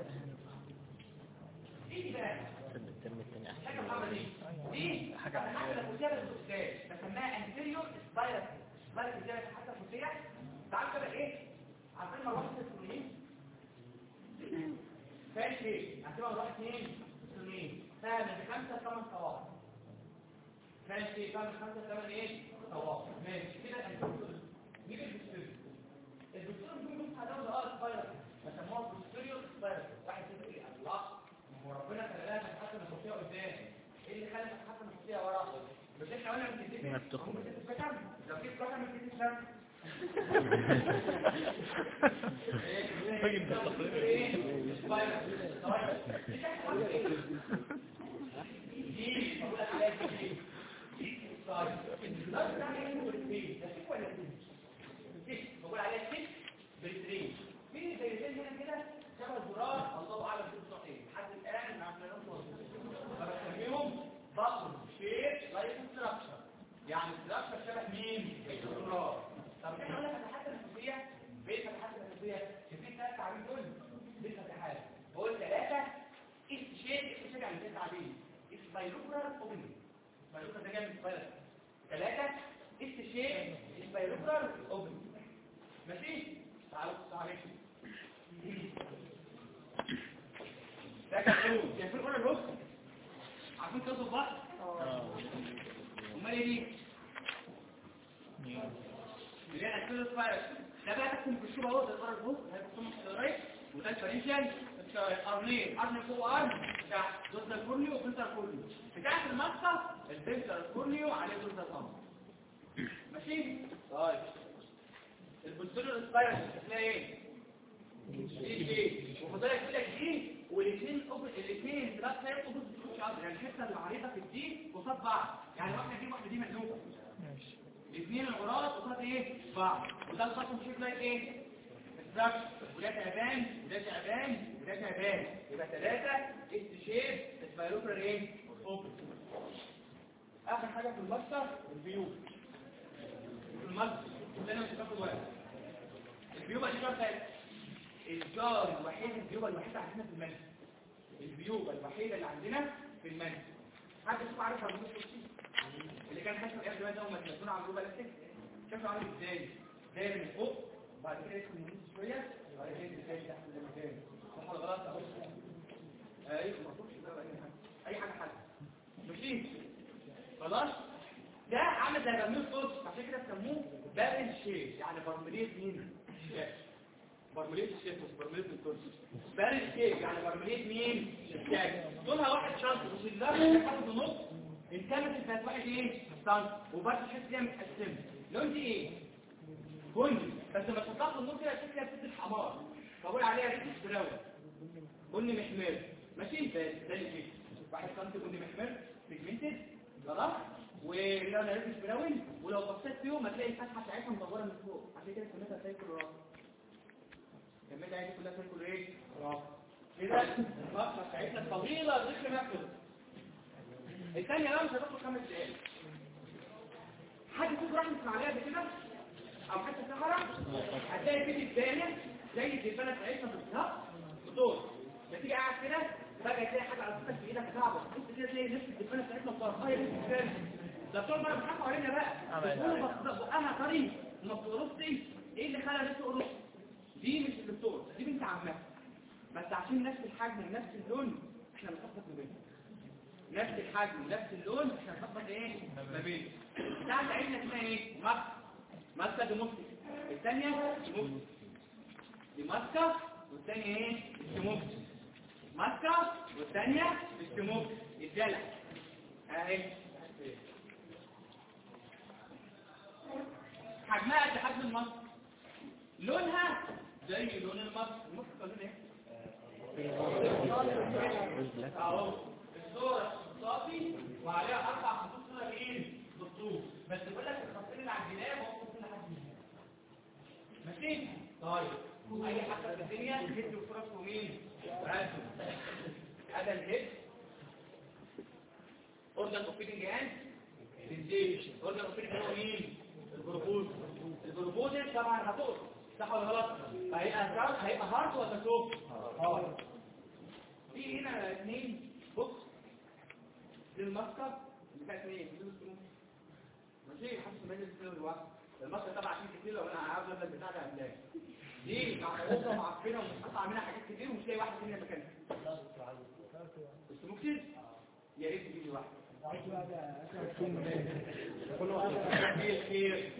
ايه بقى؟ حاجه محمد دي حاجه الفوسيه للأستاذ بسميها انتيريور سبايرال. سبايرال دي حتى الفوسيه تعال كده ايه؟ عارفين مروحه السلمين؟ فاهم ايه؟ هتبقى مروحه 2 سلمين فيها من 5 ل 8 صوابع. فاهم ايه؟ فيها من 5 ل 8 ايه؟ صوابع. ماشي كده انتيريور. نيجي للدكتور. الدكتور بيقول لك هذا سبايرال بسموها بوستيريور سبايرال. واحد يقول لي الله وربنا خلاها تتحسن الخطيه قدام، ايه اللي خلى تتحسن الخطيه ورا؟ مش احنا قلنا من الجديد لو جيت رقم من الجديد ده دي بقول لك عليها دي طيب الدراسه بتاعتها ايه بالترين؟ ده فيك ولا فيك؟ بقول عليها فيك بالترين. في زي هنا كده شبه الزرار الله اعلم بالظبط ايه لحد الان ما عملناش فبسميهم بطل شيء لايك ستراكشر. يعني ستراكشر شبه مين؟ الزرار. طب احنا قلنا فتحات الخلفيه بين فتحات الخلفيه في 3 تعابير دول دي فتحات. بقول 3 اس شيء يعني 3 تعابير سبايروكولار اوبن. سبايروكولار ده جاي من سبايرال. 3 اس شيء سبايروكولار اوبن. ماشي؟ تعالوا عليكم ده كان في القرى الوسط عارفين كده البحر امال ايه دي بيلاقي كده فاير ده بقى تكون في الشبه اهو ده القرى الوسط هيكون مستقرين وده الفرنشال قرن فوق قرن تحت دوسر كورنيو وبنتر كورنيو بتاعت المصه البنتر كورنيو عليه دوسر قمر. ماشي طيب البوستيريور سبايرال هتلاقي ايه دي وخدها يقول لك دي والاثنين ثلاث ساعات اوبوزيت يعني الحته العريضه في الدي قصاد بعض، يعني واحده دي مقلوبه ماشي. الاثنين العراض قصاد ايه بعض، وده الخط مش لايك ايه ستراكشر، وده تعبان وده تعبان وده تعبان، يبقى 3 اس شيب سبايروكولار ايه اوبن. اخر حاجه في الماستر الفيو. في الماستر انا مش هاخد وقت. الفيو بقى شكلها ازاي؟ الجار الوحيد الفيو الوحيده عندنا في المنهج. الفيو الوحيده اللي عندنا في المنهج. حد يشوف عارف هرمون الكوتشي اللي كان حاسس بايه دلوقتي اول ما تنزلوا على الجروب الاستيك شكله عامل ازاي؟ داير من فوق وبعد كده يدخل من النص شويه وبعد كده ينزل تاني تحت زي ما كان. صح ولا غلط؟ ايوه ما تقولش بقى اي حاجه حاجه ماشي خلاص. ده عامل زي برميل الصوت عشان كده سموه بارل شيب يعني برميليه مين؟ الشاش. برميليه الشاش مش برميليه الكرسي. بارل شيب يعني برميليه مين؟ الشاش. طولها 1 سم مش اللارج حاجه في النص انكمت بتاعت 1 ايه؟ سم وبرده تحس ان هي متقسمه. لون دي ايه؟ بني بس لما تحطها في النص كده تحس انها بتدي حمار فبقول عليها ريحه براون بني محمر ماشي ده اللي 1 سم بني محمر بيجمنتد خلاص ولو انا لابس براون ولو بصيت فيهم هتلاقي الفتحه بتاعتها مدوره من فوق عشان كده سميتها سايكل راس. كملت دي كلها سايكل ايه؟ راس. كده الفتحه بتاعتنا طويله ذكر مكتوب. الثانيه بقى مش هتاخد 5 دقايق. حد فيكم راح يسمع عليها قبل كده او حتى سهره هتلاقي فيديو الثاني زي الدبانه بتاعتنا بالظبط بطول بتيجي قاعد كده فجاه تلاقي حاجه على صوتك في ايدك صعبه بص كده تلاقي نفس الدبانه بتاعتنا مطرقه لسه ده بتوع بقى بيضحكوا علينا بقى بيقولوا بقها طري وما بتقرصش. ايه اللي خلى الناس تقرص؟ دي مش اللي بتقرص دي بنت عمها بس عشان نفس الحجم ونفس اللون احنا بنخبط ما بينهم. نفس الحجم ونفس اللون احنا بنخبط ايه ما بينهم. بتاعت عيننا اسمها ايه؟ ماسكه دي ماسكه الثانيه ماسكه دي ماسكه والثانيه ايه؟ ماسكه ماسكه والثانيه ماسكه الدلع اهي حجمها قد حجم الماسك لونها زي لون الماسك. الماسك لون ايه؟ اهو الصوره صافي وعليها 4 خطوط صوره بايه؟ بالطول بس بقول لك الخطين اللي على الجناب هم كل حاجه ماشي. طيب اي حاجه في الدنيا هيد وفرص ومين؟ راسه هذا الهيد اوردر اوف فيدنج اند سنسيشن. اوردر اوف فيدنج هو مين؟ البروبوز طبعا هتقول صح ولا غلط؟ هيبقى هارد ولا سوفت؟ هارد. في هنا 2 بوكس للماسكه بتاعت ايه؟ ماشي حاسس ان الكيلو لوحده الماسكه طبعا 20 كيلو لو انا عاوز ابدا بتاع ده هتلاقي دي معقوده ومعفنه ومتقطع منها حاجات كتير ومش لاقي واحده ثانيه مكانها. بس ممكن يا ريت تجيب لي واحده كل واحد خير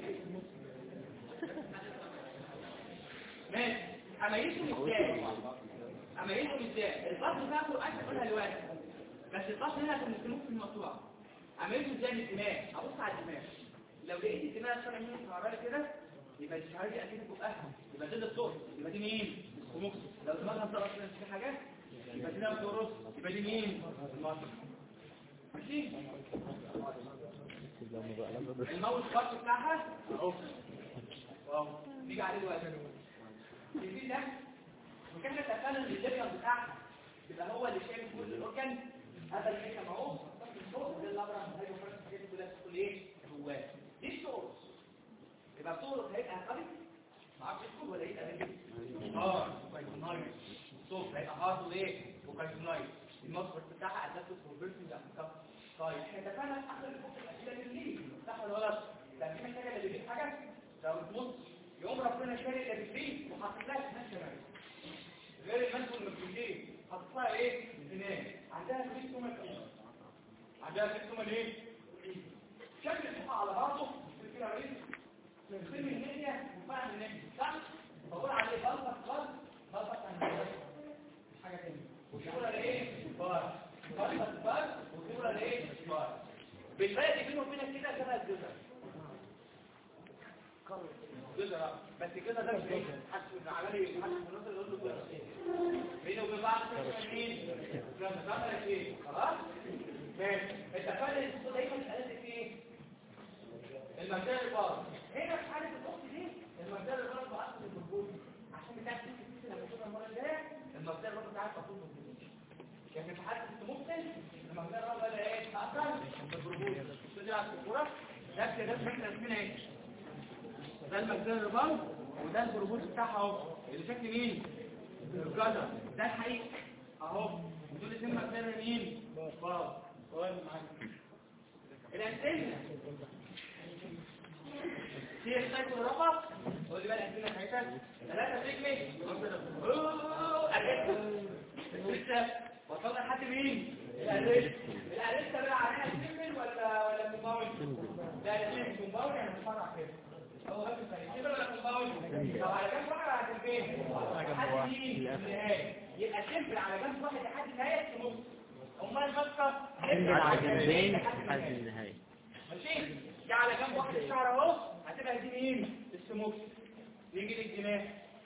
ماشي. اميزهم ازاي؟ الفصل بتاعته عايز اقولها دلوقتي بس الفصل هنا كان مسموح في المقطوع. اميزهم ازاي من الدماغ؟ ابص على الدماغ لو لقيت الدماغ طالع منها شعرايه كده يبقى الشعرايه دي اكيد بقها يبقى ده الصوت يبقى دي مين؟ الخموس. لو دماغها طلعت في حاجات يبقى دي بتورث يبقى دي مين؟ المصر. ماشي. الموت الخط بتاعها اهو نيجي عليه دلوقتي الفيل ده وكان اتفقنا ان الليبيان بتاعها يبقى هو اللي شايل كل الاورجن. هذا اللي كان اهو الصوت ده اللي ابرز هاي فرق الحاجات كلها بتقول ايه جواه دي الصوت. يبقى الصوت هيبقى قوي ما اعرفش تقول ولا ايه كايتونايت. الصوت هيبقى هارد وايه وكايتونايت. المصدر بتاعها ادابتيف كونفرجن افكار. طيب احنا اتفقنا في اخر الاسئله اللي صح ولا غلط؟ ده في محتاجه اللي بيجيب حاجه لو تبص يوم ربنا شاري اللي بيجيب وحط لها سنان غير المنفذ المسؤولين حط لها ايه سنان عندها كريستومال ايه شكل الفقه على بعضه كده رئيس من فيلم النية وفهم النية صح؟ بقول عليه بلطة عن حاجة تانية وتقول على ايه؟ بلطة وتقول على ايه؟ بالفرق بينه وبينك كده شبه الجزر جزر بس كده ده مش ايه؟ حدث من عملي حدث من النصر يقول له جزر بينه وبين بعض كده ايه؟ جزر ايه؟ خلاص؟ ماشي اتفقنا ان الصوت دايما اتقالت ايه؟ المجال البارد هنا في حالة الوقت دي المجال البارد بأصل الجلوكوز عشان بتاعت تكتب لما تشوفها المرة الجاية المجال البارد بتاعت أصول الجلوكوز. كان في حالة السموكتن المجال البارد بقى ايه؟ أصل الجلوكوز كده على الصوره. ده كده احنا رسمنا ايه؟ ده المجزره الرباط وده البروبوز بتاعها اهو اللي شكل مين؟ الجدر. ده الحقيقي اهو، ودول الاثنين مجزره مين؟ باظ. طيب معاك الانتنه في السايكل الرفع. قول لي بقى الانتنه بتاعتها 3 سيجمنت وصلنا لحد مين؟ الاريستا بقى عليها سيمبل ولا كومباوند؟ لا ده كومباوند يعني مفرع كده. هو بس سيمبل ولا كومباوند؟ لو على جنب واحد على جنبين لحد مين؟ النهايه. يبقى سيمبل على جنب واحد لحد النهايه اسمه امال الفكه سيمبل على جنبين لحد النهايه. ماشي؟ دي على جنب واحد الشعر اهو هتبقى دي مين؟ السموك. نيجي للجناح.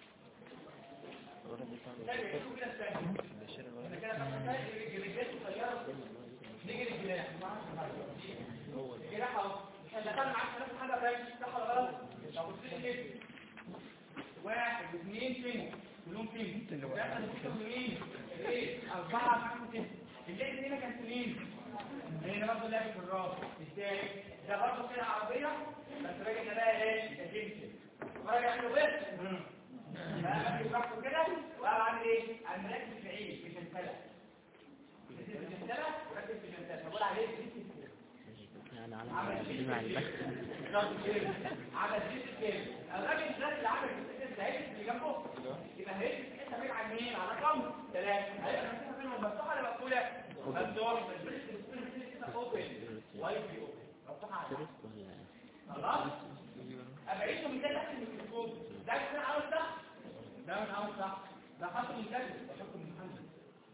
نيجي للجناح. الجناح اهو احنا دخلنا معاك ثلاث حاجه باين صح ولا غلط؟ لو بصيت كده 1 2 فين؟ كلهم فين؟ ده مين؟ ايه 4 5 6 الليل هنا كان مين؟ هنا برضه لعب في الراس. ازاي؟ ده برضه كده عربيه بس راجع بقى ايه؟ تمشي راجع له بس بقى بيفكر كده وقال عامل ايه؟ قال مركز في عيد مش هنسلق مش هنسلق وركز في الجنسات بقول عليه يعني على البحث عمل جيس كده الراجل ده اللي عمل جيس الزهيد اللي جنبه يبقى هيك انت بعيد عن مين؟ على رقم 3 هيبقى المسافه بينهم مفتوحه ولا مقفوله؟ مفتوحه اوبن واي بي اوبن مفتوحه خلاص ابعدهم مثال اخر الميكروسكوب ده كان عاوز صح ده مش عاوز صح ده حط مثال ده حط مثال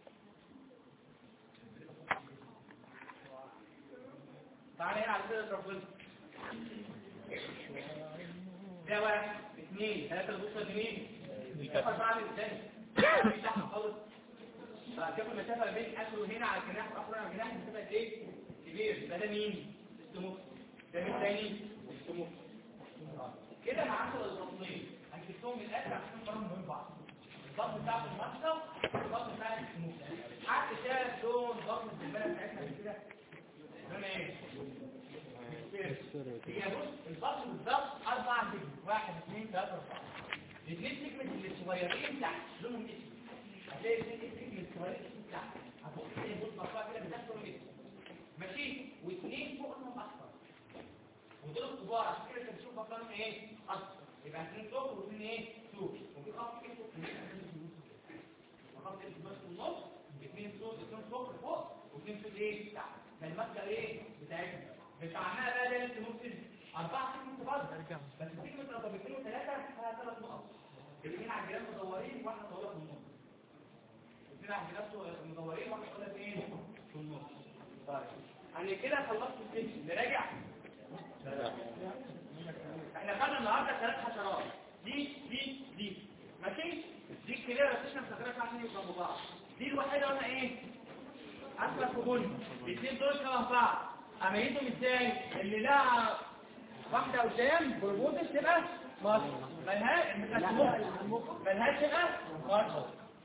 تعالى هنا على كده ربنا ده 1 2 3 بص يمين الكفر بعمل ازاي مش تحت خالص فكيف المسافه بين اخره هنا على الجناح واخره على الجناح المسافه قد ايه كبير ده مين السموك ده مين تاني السموك كده مع 10 الضغطين هنكتبهم من الاخر عشان نقارن بين بعض الضغط بتاع المسطره والضغط بتاع السموك حتى شايف لون ضغط الزباله بتاعتنا كده لون ايه هي بص الضغط بالضبط 4 سيجمنت 1 2 3 4 الاثنين سيجمنت الصغيرين تحت لونهم اسود هتلاقي الاثنين سيجمنت الصغيرين تحت هتبص تلاقي بص بقى كده بتاعت لونهم اسود ماشي واثنين فوقهم اصفر ودول الكبار عشان كده انت بتشوف بقى لونهم ايه اصفر يبقى اثنين فوق واثنين ايه سود وفي خط كده خط بس في النص اثنين سود اثنين فوق واثنين سود ايه تحت ده المبدا ايه بتاعتنا بتاعنا بقى ده انت ممكن 4 سيجمنت برضه بس سيجمنت رقمين وثلاثه فيها 3 نقط الاثنين على الجناب مدورين واحده طويله في النص الاثنين على الجناب مدورين واحده طويله فين في النص طيب انا كده خلصت السيكشن نراجع احنا خدنا النهارده 3 حشرات دي ماشي دي كده بس احنا بنستخدمها عشان يبقوا بعض دي الوحيده قلنا ايه اصفر في بني الاثنين دول شبه بعض اميزهم ازاي اللي لها واحده قدام بربوطه تبقى مصر ملهاش تبقى مصر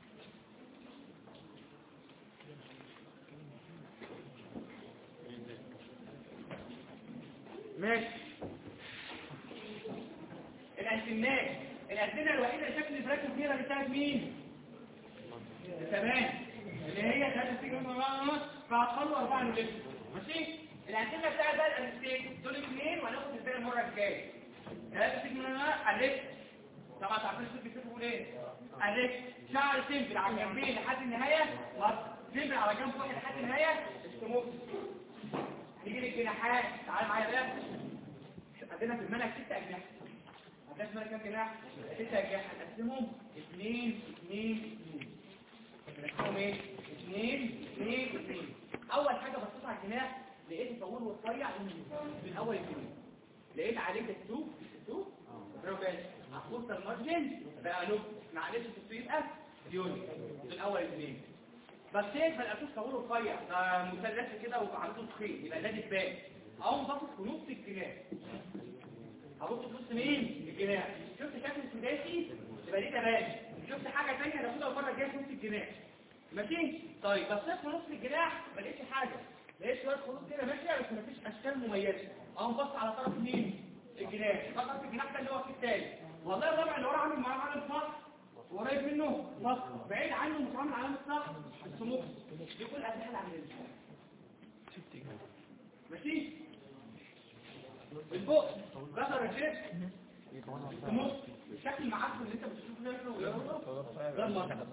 ماشي الانتنه الوحيده اللي شكل الفراكشن فيها بتاعت مين تمام اللي هي 3 سيجما فهتخلوا 4 نوليت ماشي الانتنه بتاعت بقى الانستيك دول 2 وهناخد الباقي المره الجايه 3 سيجما الف طبعا تعرفين الصوت بيكتبوا ايه الف شعر سيمبل على الجنبين لحد النهايه سيمبل على جنب واحد لحد النهايه السموك نيجي للجناحات تعالى معايا بقى عندنا في المنهج 6 اجنحه عندنا في المنهج كام جناح 6 اجنحه هنقسمهم 2 2 2 نقسمهم ايه 2 2 2 اول حاجه بصيت على الجناح لقيت طويل ورفيع في الاول الجناح لقيت عليه التو بروفيل هتبص المارجن بقى له معلش يبقى ديوني في الاول الجناح بصيت ما لقيتوش طويل ورفيع ده مثلث كده وعنده تخين يبقى ده دبان اقوم باصص في نص الجناح هبص في نص مين الجناح شفت شكل سداسي يبقى دي تمام شفت حاجه ثانيه هناخدها المره الجايه في نص الجناح ماشي طيب بصيت في نص الجناح ما لقيتش حاجه لقيت شويه خطوط كده ماشيه بس مفيش اشكال مميزه، اقوم بص على طرف مين؟ الجناح، طرف الجناح ده اللي هو في التاني، والله الرابع اللي ورا عامل معاه علامه صح وقريب منه صح، بعيد عنه مش عامل علامه صح السموك، دي كل الاسئله اللي عندنا. ماشي؟ البق ظهر الشيخ السموك الشكل المعفن اللي انت بتشوفه ده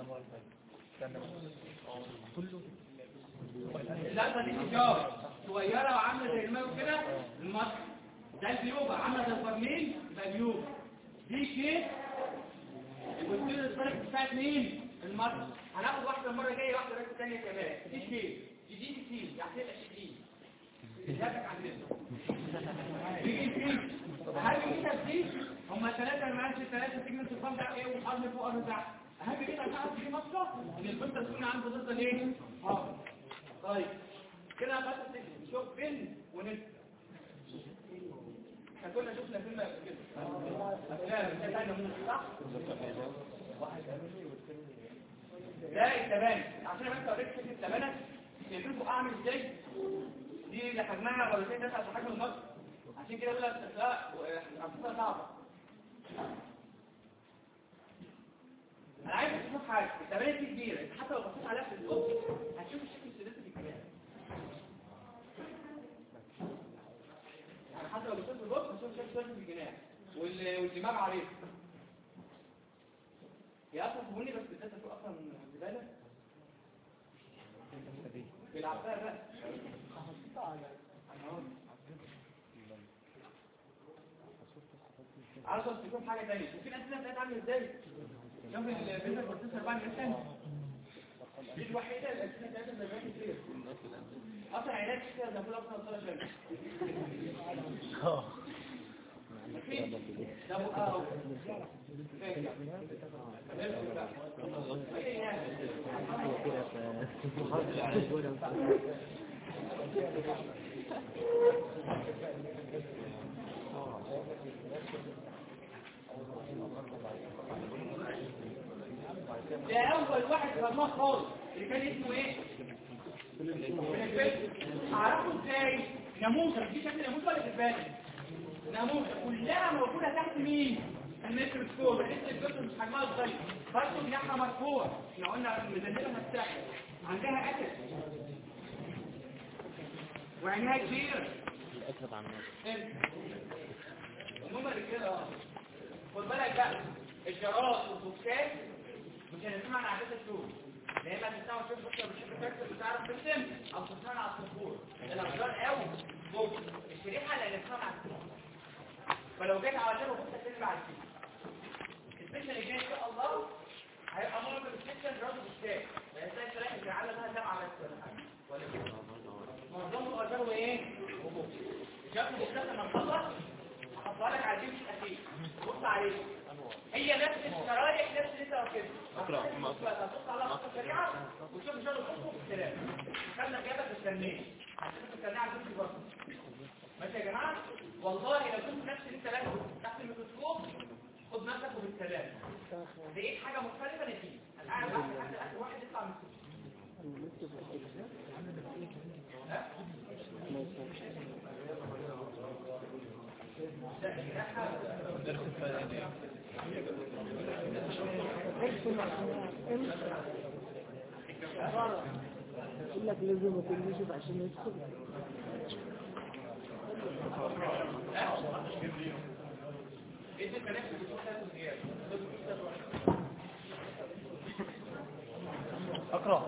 اللقطه دي تجاره صغيره وعامله زي الماء كده المصر، ده البيوبه عامله زي البرميل ده البيوبه دي كيس والكيس الفرق بتاعت مين؟ المصر. هناخد واحده المره الجايه واحده بس ثانيه كمان دي كيس دي كيس يعني هتبقى شديد الهدف عندنا دي كيس اهم كده دي هم ثلاثه المعاش الثلاثه سيجمنت الفم ده ايه والارض فوق الارض تحت، اهم كده تعرف دي مصر ان الفلتر تكون عنده ضد ايه؟ طيب كده بس نشوف فين ونبدا احنا كنا شفنا فيلم كده صح ده التبانه عشان بس اوريك شكل التبانه شايفينكم اعمل ازاي دي اللي حجمها مرتين ثلاثه على حجم المصر عشان كده بقول لك لا عشان صعبه. انا عايز اشوف حاجه التبانه دي كبيره انت حتى لو بصيت عليها في الصوت هتشوف الشكل الثلاثي في الكلام يعني حتى لو بصيت في البص هتشوف الشكل الثلاثي في الجناح والدماغ عليه هي اصلا فهموني بس الداتا فوق اصلا زباله بيلعب فيها بقى عاوز تشوف حاجه ثانيه وفي الاسئله بتاعت عامله ازاي شوف الفيزا بروسيسور 4 نيوتن دي الوحيده الاسئله بتاعتها زي ما هي كده اصلا علاج كده ده كله اصلا 13 ده بقى ده اول واحد خدناه خالص اللي كان اسمه ايه اعرفه ازاي ناموسه دي شكل ناموسه ولا تبان ناموسه كلها موجوده تحت مين الميكروسكوب الجزء مش حجمها صغير برضه جناحها مرفوع احنا قلنا مدلله نفسها عندها اكل وعينها كبيره الاكل عن هم الرجاله خد بالك بقى الجراد والبوكسات مش هنسمع عن عادات الشوك لا اما تسمع تشوف بكره بتشوف الفاكتور بتعرف ترسم او تسمع على الصفور الاشجار او بوكس الشريحه اللي هنسمعها على الصفور فلو جيت على كده بص هتنزل على الفيديو السيشن اللي جاي ان شاء الله هيبقى معظم السيشن جراد وبوكسات هتلاقي الشريحه اللي على لها جامعه بس ولا كده معظمه اشجار وايه وبوكس جاب بوكسات لما نخلص هحطها لك على الفيديو الاخير بص عليه هي نفس الشرايح نفس اللي انت واخدها هتبص على خطوه سريعه وتشوف شغل الخطوه في الكلام خدنا اجابه في التنميه هتشوف التنميه على الفيديو برضه ماشي يا جماعه والله لو كنت نفس اللي انت لابسه تحت الميكروسكوب خد نفسك وبالسلام لقيت حاجه مختلفه نتيجه انا قاعد لحد اخر واحد يطلع من يقول لك لازم يكون عشان يدخل اقرا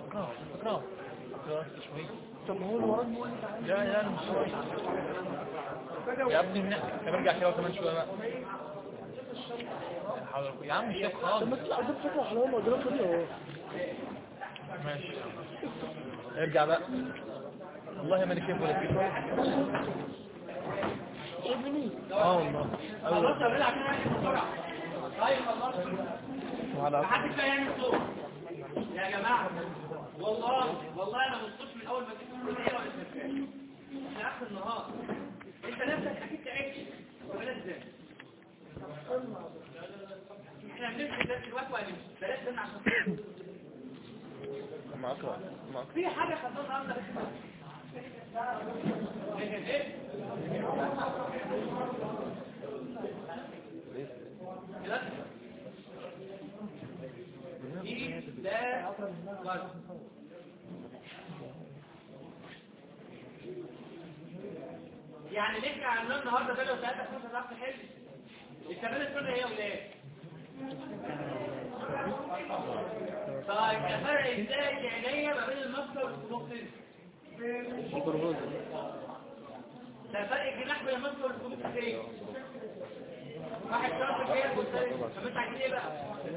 شوي طب هو الورد هو اللي تعالى لا مش شوي يا ابني نرجع كده كمان شويه بقى حاول يا عم مش شايف خالص طب ما تطلع ده بشكل حلوه ما قدرت كده اهو ماشي ارجع بقى والله ما انا شايف ولا كده ابني والله خلاص يا ولاد عشان بسرعه طيب خلاص محدش لا يعمل صوت يا جماعه والله انا مبسوط من اول ما جيت الكليه ولا شغال احنا اخر النهار انت نفسك اكيد تعبت وبلاش ازاي احنا بنمشي ده دلوقتي وهنمشي بلاش ده عشان ما اقرا في حاجه خدناها النهارده يعني ليه كان عندنا النهارده ده لو 3 5 تعرف تحل التمرين السنه هي ولاد. طيب افرق ازاي عينيا ما بين المفصل والسموكسين؟ ده فرق الجناح بين المفصل والسموكسين. واحد شرط كده والثاني طب انت عايزين ايه بقى؟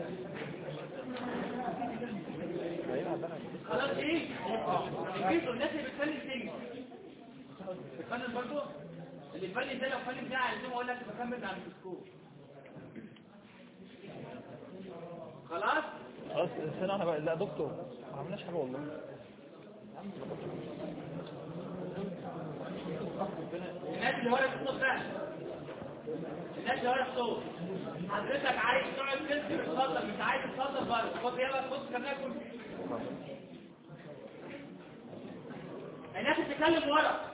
خلاص ايه؟ الجيش الناس اللي بتفنن تيجي بتفنن برضه اللي يفنن ده لو فنن ده عايزين اقول لك بكمل على الميكروسكوب. خلاص استنى احنا بقى. لا دكتور ما عملناش حاجه والله. الناس اللي ورا الصوت ده الناس اللي ورا الصوت حضرتك عايز تقعد تسكت اتفضل مش عايز تتفضل بره خد يلا بص كمان كل الناس بتتكلم ورا.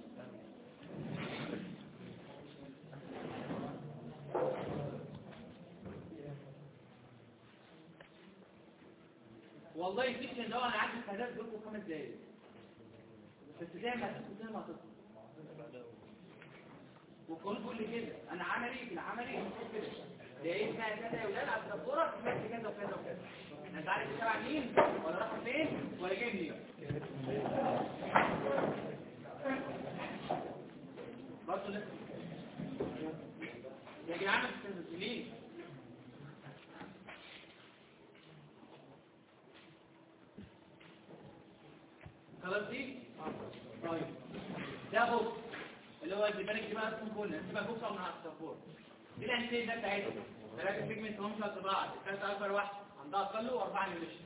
والله السكشن ده انا عايز الحاجات دول 5 دقايق بس زي ما هتسكت زي ما هتسكت والقانون بيقول لي كده انا عملي في العملي المفروض كده لقيت فيها كذا يا ولاد على السبوره سمعت كذا وكذا وكذا انت عارف تبع مين ولا راح فين ولا جاي منين برضه لسه يا جدعان انتوا ليه خلاص دي طيب ده بوكس اللي هو الديبانك دي بقى اسمه كلنا اسمها بوكس من على السبوره دي الانتين ده بتاعتهم 3 سيجمنت هم قد بعض الثالثه اكبر واحده عندها اقل و4 نيوميشن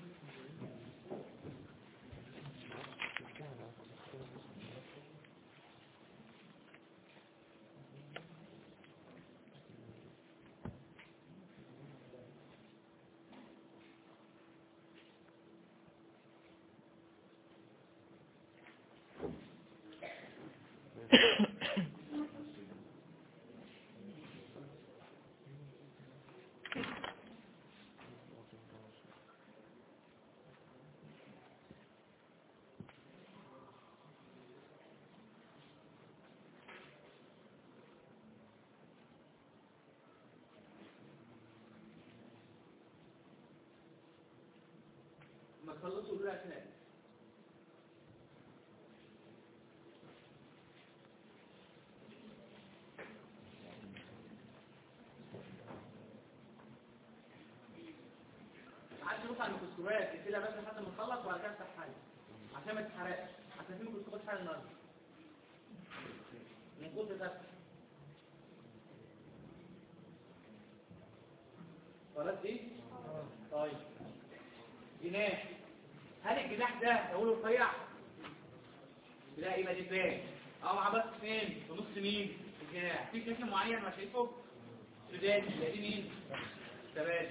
ما تخلصوا دول اسنان عايز تبص على الميكروسكوبات كده بس لحد ما نخلص وبعد كده افتح حاجه عشان ما تتحرقش عشان في ميكروسكوبات حاجه النهارده من كتر ده خلاص دي طيب جناح هل الجناح ده اقوله رفيع لا يبقى دبان او مع بس فين في نص مين الجناح في شكل معين ما شايفه سوداني تلاقيه مين تمام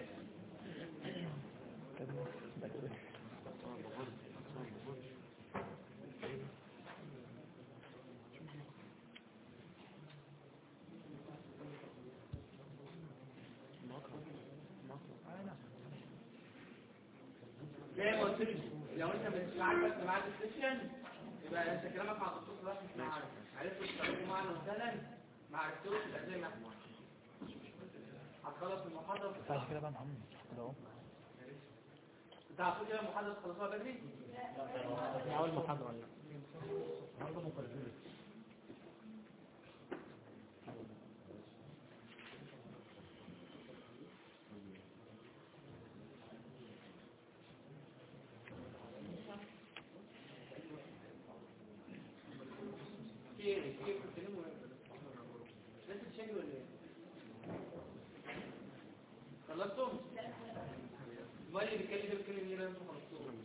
زي ما قلت لك لو انت مش عارف بس معاك السيشن يبقى انت كلامك مع الدكتور صلاح مش معاك عرفتوا تتكلموا معنا مثلا ما عرفتوش يبقى زي ما احنا هتخلص المحاضره تعالى كده بقى يا محمد كده اهو. انت عارفين كده المحاضره تخلصوها بدري اول محاضره ولا كيف بتتكلموا لسه بتشكلوا ولا ايه خلصتم امال اللي بيتكلم ده بيتكلم ليه انتوا خلصتوا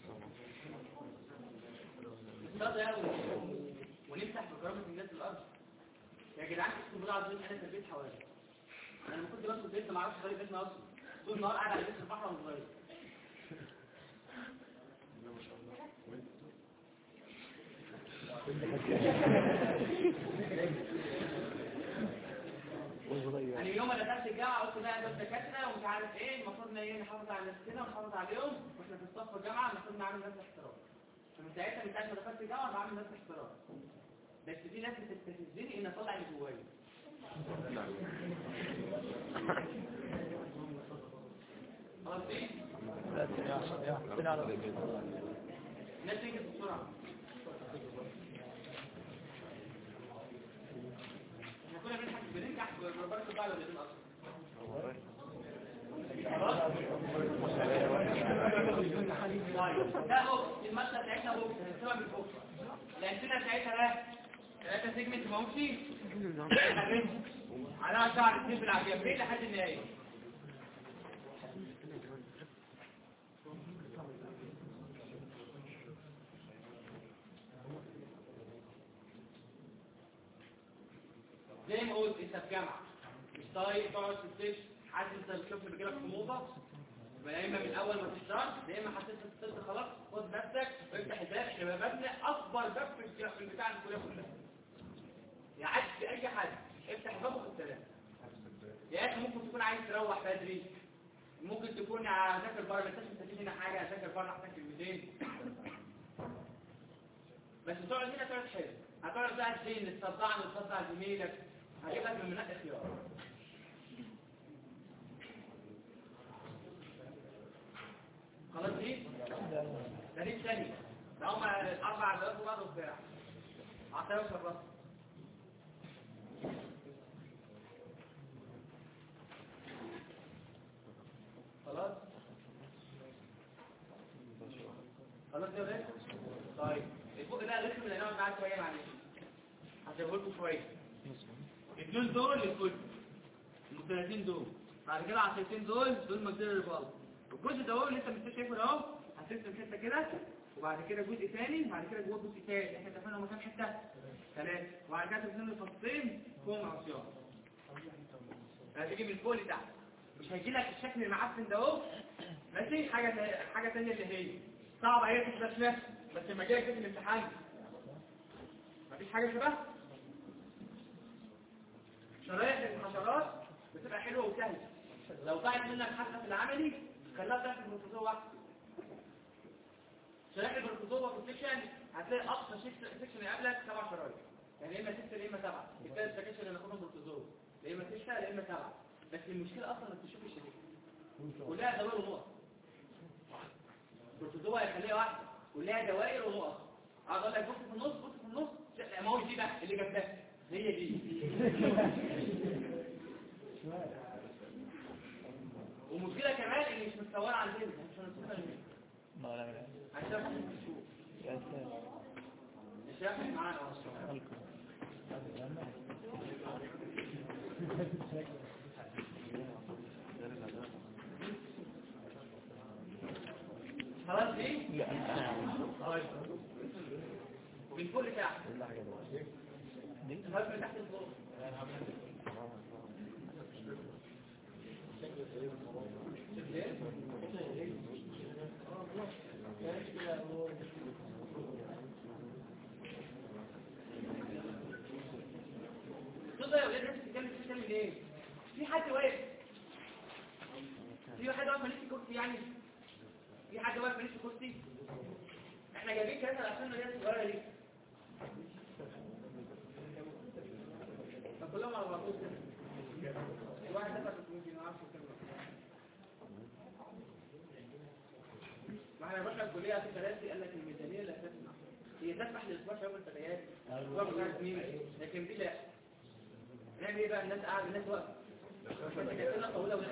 الصدى يا ونفتح بكرامه الناس الارض يا جدعان انتوا بتقعدوا عايزين حاجه في البيت حوالي انا لما كنت بس البيت ما اعرفش غير بيتنا اصلا طول النهار قاعد على بيت البحر وانا صغير يعني يوم ما دخلت الجامعه قلت بقى دول دكاتره ومش عارف ايه، المفروض نحافظ على نفسنا ونحافظ عليهم، واحنا في الصف الجامعه المفروض نعمل نفس الاحترام. فمن ساعتها من ساعه ما دخلت الجامعه بعمل نفس الاحترام. بس في ناس بتستفزني ان اطلع اللي جوايا. خلاص ايه؟ الناس تيجي بسرعه. احنا كنا بننجح بمباراه البعض ولا اصلا. ده هو المسألة بتاعتنا هو هنسيبها من فوق. الأمثلة بتاعتها ده 3 سيجمنت ماوسي على شعر 2 بالعجبين لحد النهاية. زي ما قلت انت في جامعة مش طايق تقعد في السيش، حاسس انت بتشوفني بيجيلك حموضة، يا اما من اول ما تشتغل يا اما حسيت ان الطفل خلاص خد نفسك وافتح الباب. احنا بابنا اكبر باب في البتاع الكليه كلها، يعدي اي حد افتح الباب وخد سلام. يا اخي ممكن تكون عايز تروح بدري، ممكن تكون هذاكر بره، ما انتش مستفيد هنا حاجه، هذاكر بره احسن كلمتين، بس تقعد هنا تقعد حلو. هتقعد بقى تزين تصدعني وتصدع زميلك، هجيب لك من منقي خيار. خلاص دي تاريخ ثاني ده هم 4 دقائق وبعض وبتاع عطايا وشرطة. خلاص خلاص يا ولاد. طيب الفوق ده لسه اللي هنقعد معاه شويه معلش هسيبه لكم شويه. الدول دول للكل المثلثين دول، بعد كده عصايتين دول مجدول الرباط. الجزء ده هو اللي انت مش شايفه ده اهو، هترسم حته كده وبعد كده جزء ثاني وبعد كده جوه جزء ثاني. احنا اتفقنا هما كام حته؟ 3. وبعد كده ترسم الفصين فوق العصيان. هتيجي من فوق لتحت، مش هيجي لك الشكل المعفن ده اهو ماشي. حاجه ثانيه اللي هي صعبه هي في الرسمه، بس لما جاي في الامتحان مفيش حاجه شبه شرايح الحشرات بتبقى حلوه وسهله. لو ضاعت منك حلقه في العملي خليها تحت البروتوزوا واحده. شرايح البروتوزوا والسكشن هتلاقي اقصى سكشن يقابلك 7 شرايح، يعني اما 6 يا اما 7. الثالث سكشن اللي ناخدهم بروتوزوا يا اما 6 يا اما 7. بس المشكله اصلا انك تشوف الشريحه كلها دوائر ونقط. البروتوزوا هيخليها واحده كلها دوائر ونقط. اقعد اقول لك بص في النص بص في النص، لا ما هو دي بقى اللي جنبها هي دي. ومشكلة كمان اللي مش متصورة عندنا مش هنصورها ليه؟ عشان مش هياخد معانا اصلا. خلاص دي؟ طيب من كل تحت من تحت الفوق. تقدر يا ولاد انت تتكلم ليه؟ في حد واقف؟ في حد واقف ماليش كرسي يعني؟ في حد واقف ماليش كرسي؟ احنا جايبين كذا عشان الناس الصغيره دي فكلهم على بعضهم كده. واحد دفع 300 ما اعرفش كام. واحنا رحنا الكليه في ثلاثه قال لك الميزانيه اللي هتسمع هي تسمح للاسبوع يوم التغيير اسبوع بتاع سنين، لكن دي لا. نعمل ايه بقى؟ الناس قاعده الناس واقفه كده طويله ولا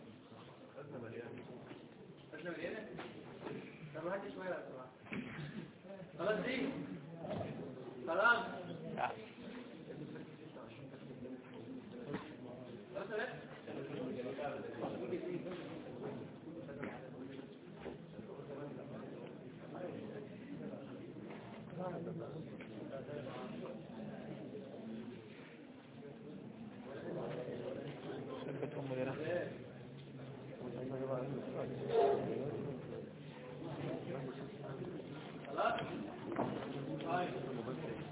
أزمة مليانة؟ طب هات شوية بقى بسرعة. خلاص دي؟ خلاص؟ خلاص يا خلاص؟ طيب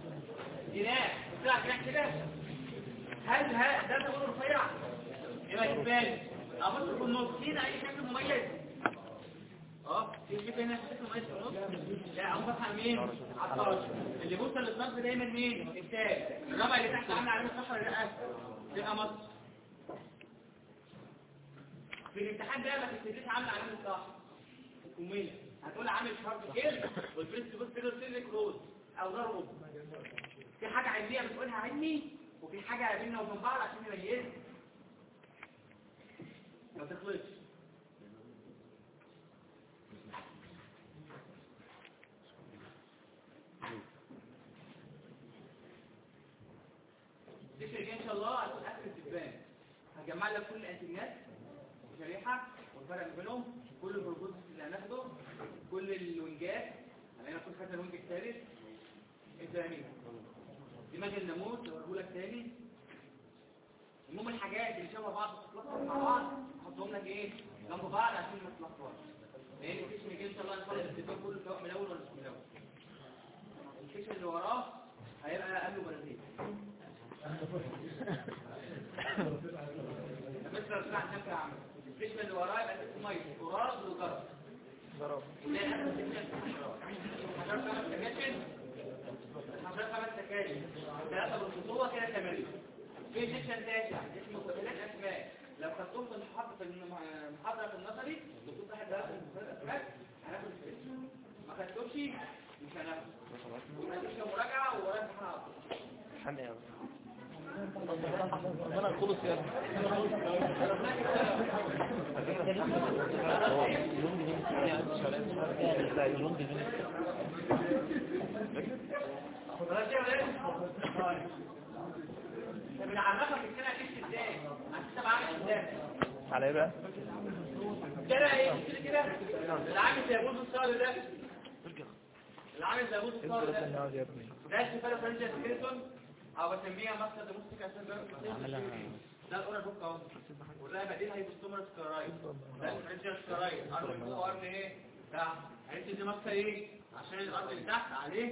رايح كده هل ده تقول رفيع يبقى يبان ابص في النص هنا اي شكل مميز في شكل هنا شكل مميز في النص لا اقوم بفتح مين على الطرف اللي بوصل للطرف دايما مين التاج الرابع اللي تحت عامل علامه صح ولا لا تبقى مصر في الامتحان ده ما تكتبليش عامل علامه صح الكميه هتقول عامل شرط كده والبريست بوست كده سيرك كلوز او ضربه في حاجه علميه بتقولها علمي وفي حاجه بيننا وبين بعض عشان نميزها ما تخلطش دي ان شاء الله هتكون اخر الدبان هجمع لك كل الانتيجينات شريحه والفرق بينهم كل البروبوز اللي هناخده كل الوينجات هنلاقي كل خدنا الوينج الثالث الثاني دماغ الناموس هوريه لك تاني المهم الحاجات اللي شبه بعض تتلخبط مع بعض احطهم لك ايه جنب بعض عشان ما تتلخبطش لان الكيشن اللي جاي ان شاء الله هنخلص الدبان كله سواء من الاول ولا مش من الاول الكيشن اللي وراه هيبقى قبله برازيل مثل الرسول عن نفسه عمل الكيشن اللي وراه يبقى اسمه ميه تراب وضرب وده اخر الكيشن حضرتك 5 سكاشن حضرتك 5 سكاشن 3 بالخطوه كده 8 في سيكشن تاسع اسمه ثلاث اسماء لو خدتهم في المحاضره في النظري دكتور صاحب درس ثلاث اسماء هناخد السيكشن ما خدتوش مش هناخد هناخد مراجعه وورا امتحان حنقه انا خلص يا بنعرفك السنه هتمشي ازاي هتكتب عامل ازاي على ايه بقى كده ايه كده العامل زي بوز الصار ده العامل زي بوز الصار ده ده استفاده فرنجه سكيلتون او بسميها مصدر دموستيك عشان ده الاورال بوك اهو وده بديل هيبوستومر سكرايد ده الفرنجه سكرايد ارض فوق ارض ايه تحت عرفت دي مصدر ايه عشان الارض اللي تحت عليه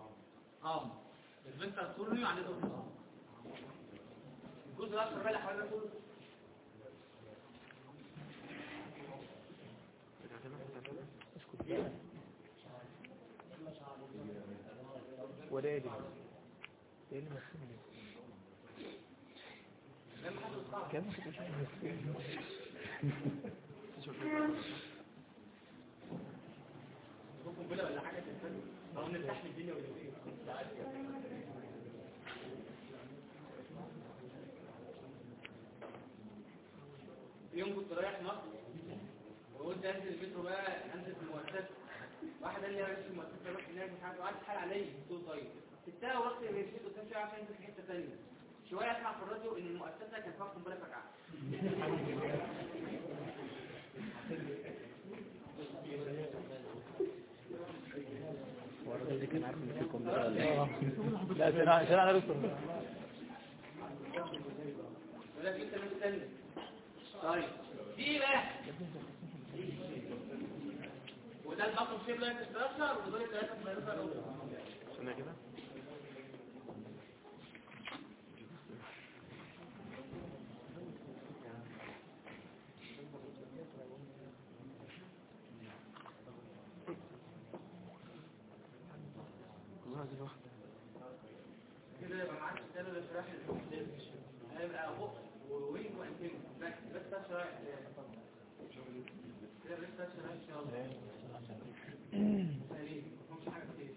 الفنتر كورني عليه دور الجزء الاكبر بقى حوالي كله ولا ايه ايه اللي مسؤول كم ممكن بلا ولا حاجه او نفتح الدنيا ولا ايه يوم كنت رايح مصر وقلت انزل المترو بقى انزل في المؤسسه واحد قال لي يا ريس المؤسسه روح هناك مش عارف قعدت حال عليا قلت له طيب سبتها ورحت مشيت قدام شويه عشان انزل في حته ثانيه شويه اسمع في الراديو ان المؤسسه كان فيها قنبله فرقعه ورد دي كان عارف ان في قنبله لا عشان انا لسه ولا انت مستني طيب دي بقى وده البطن شيب لاين ستراكشر ودول الثلاثه في المدرسه الاولى استنى كده كده يبقى معاك الثلاثه شرايح هيبقى بق ووينج وانتين بس شرايح كده بس شرايح ان شاء الله مش حاجه كتير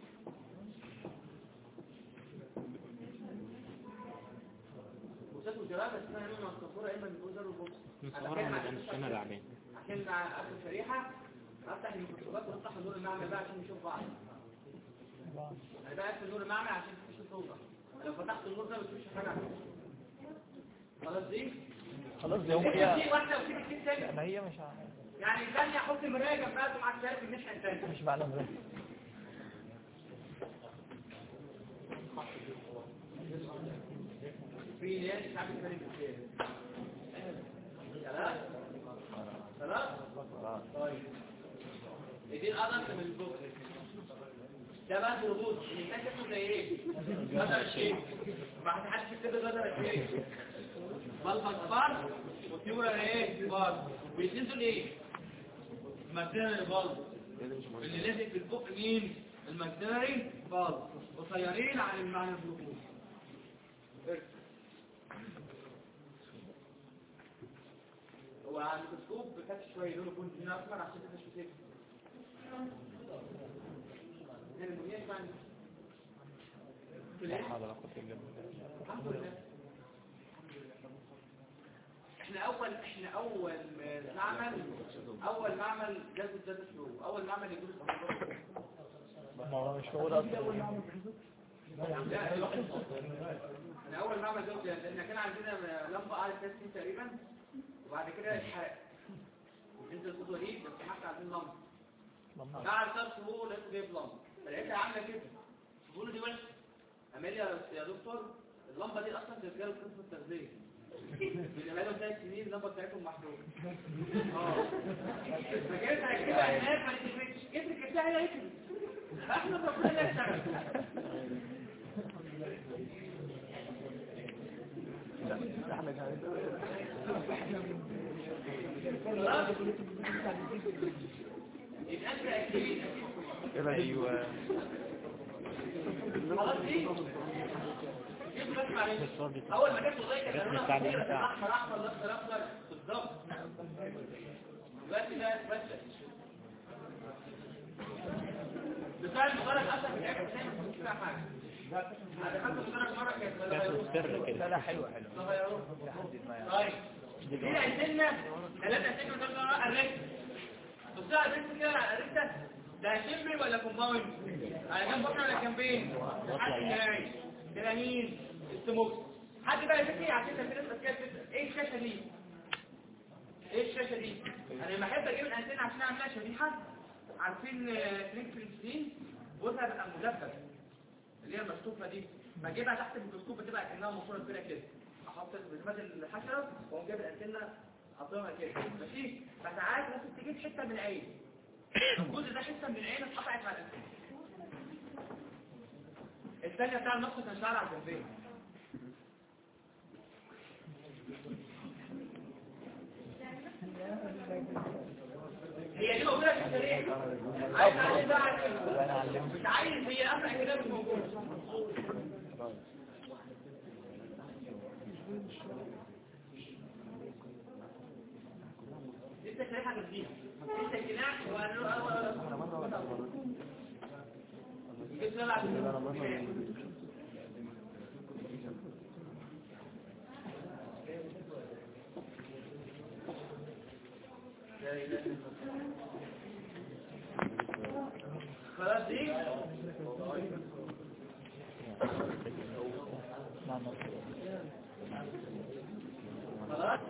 وسات الجرابه اسمها اما الصفوره اما الجزر والبوكس انا لعبان عشان مع اخر شريحه افتح الميكروسكوبات وافتح نور المعمل بقى عشان نشوف بعض انا بقى اقفل نور المعمل عشان تخش الصوره لو فتحت النور ده ما تشوفش حاجه خلاص دي يوم هي دي واحده وفي كتير ثانيه ما هي مش يعني الثانيه احط مرايه جنبها ومعاك شايف الناحيه الثانيه مش معنى ده في ناس تعمل فريق كتير خلاص طيب دي الادلت من البوك ده بقى الهبوط اللي كان اسمه زي ايه؟ غدر الشيء ما حدش يكتب غدر الشيء بالبصفار وتيورا ايه؟ بار والاثنين دول ايه؟ ماكسيلاري بالب اللي لازق في البق مين؟ الماكسيلاري بالب قصيرين عن المعنى الهبوط هو على الميكروسكوب بكتش شويه لونه يكون هنا اصفر عشان كده مش كتير المنيات يعني الحمد لله احنا اول معمل جذب الداتا فلو اول معمل يجوز مش هو ده احنا اول معمل جذب لان كان عندنا لمبه قعدت 3 سنين تقريبا وبعد كده اتحرق نزل الخطوه دي بس احنا عايزين لمبه بعد 3 شهور لقيته جايب لمبه فلقيتها عامله كده بيقولوا دي وحشه اماليا يا دكتور اللمبه دي اصلا تتجاوز قسم التغذيه اللي بقالهم 3 سنين اللمبه بتاعتهم محروقه فجيت هكتبها هناك ما تفرقش افرق كتبها هنا يفرق احنا ربنا نشتغل يبقى انت اكيد ايوه خلاص دي اول ما جت وضيق كده احمر احمر اصفر اصفر بالظبط دلوقتي ده بس بتاع المدرج اصلا في الاخر مش فيها حاجه انا خدت المدرج مره كانت لا حلوه طيب دي عندنا 3 سنين ولا الريت بصوا على الريت كده على الريت ده شمبي ولا كومباوند على جنب بكره ولا جنبين حد ناعي تلاميذ السموك حد بقى يفكر عشان تفكير التفكير ايه الشاشه دي ايه الشاشه دي انا لما احب اجيب الانتنه عشان اعملها شريحه عارفين تريك فلسطين بصها بتبقى مدبب اللي هي المشطوفه دي بجيبها تحت الميكروسكوب بتبقى كانها ماسوره كبيره كده احط بسمات الحشره واقوم جايب الانتنه احطها كده ماشي فساعات ممكن تجيب حته من العين الجزء ده حته من العين اتقطعت على الانتنه الثانيه بتاع النص كان شغال على الجنبين هي دي موجوده في الشريحه عايز اعمل بقى مش عايز هي اصلا كده مش موجوده انت شايفها جديده انت جناح خلاص دي خلاص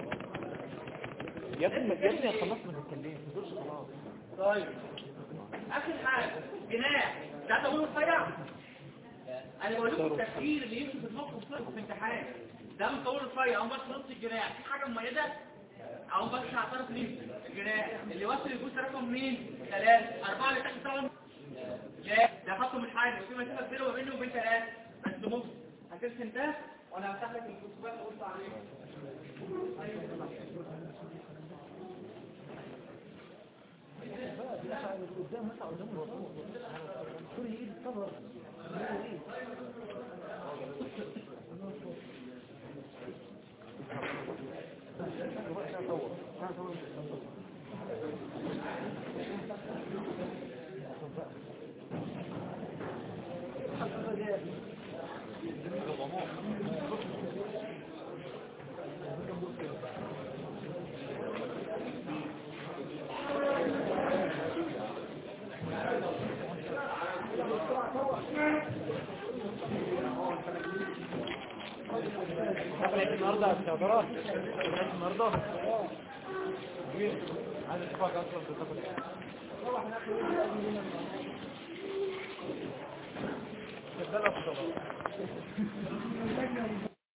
يا ابني خلصنا نتكلم خلاص طيب اخر حاجه جناح ده تقول رفيع انا بقول لكم التفكير اللي يمشي في المخ في الامتحان ده مطول رفيع او بس نص الجناح في حاجه مميزه او بس هعترف ليه الجناح اللي وصل يجوز رقم مين 3 4 اللي تحت طبعا لا ده خط مش حاجه في مسافه بينه وبينه وبين 3 بس نص هترسم ده وانا هفتح لك الكتبات وقلت عليه قدام مثلا قدام الرسول كل ايد كفر النهارده السيارات النهارده عايز اشوفك اصلا بتاخد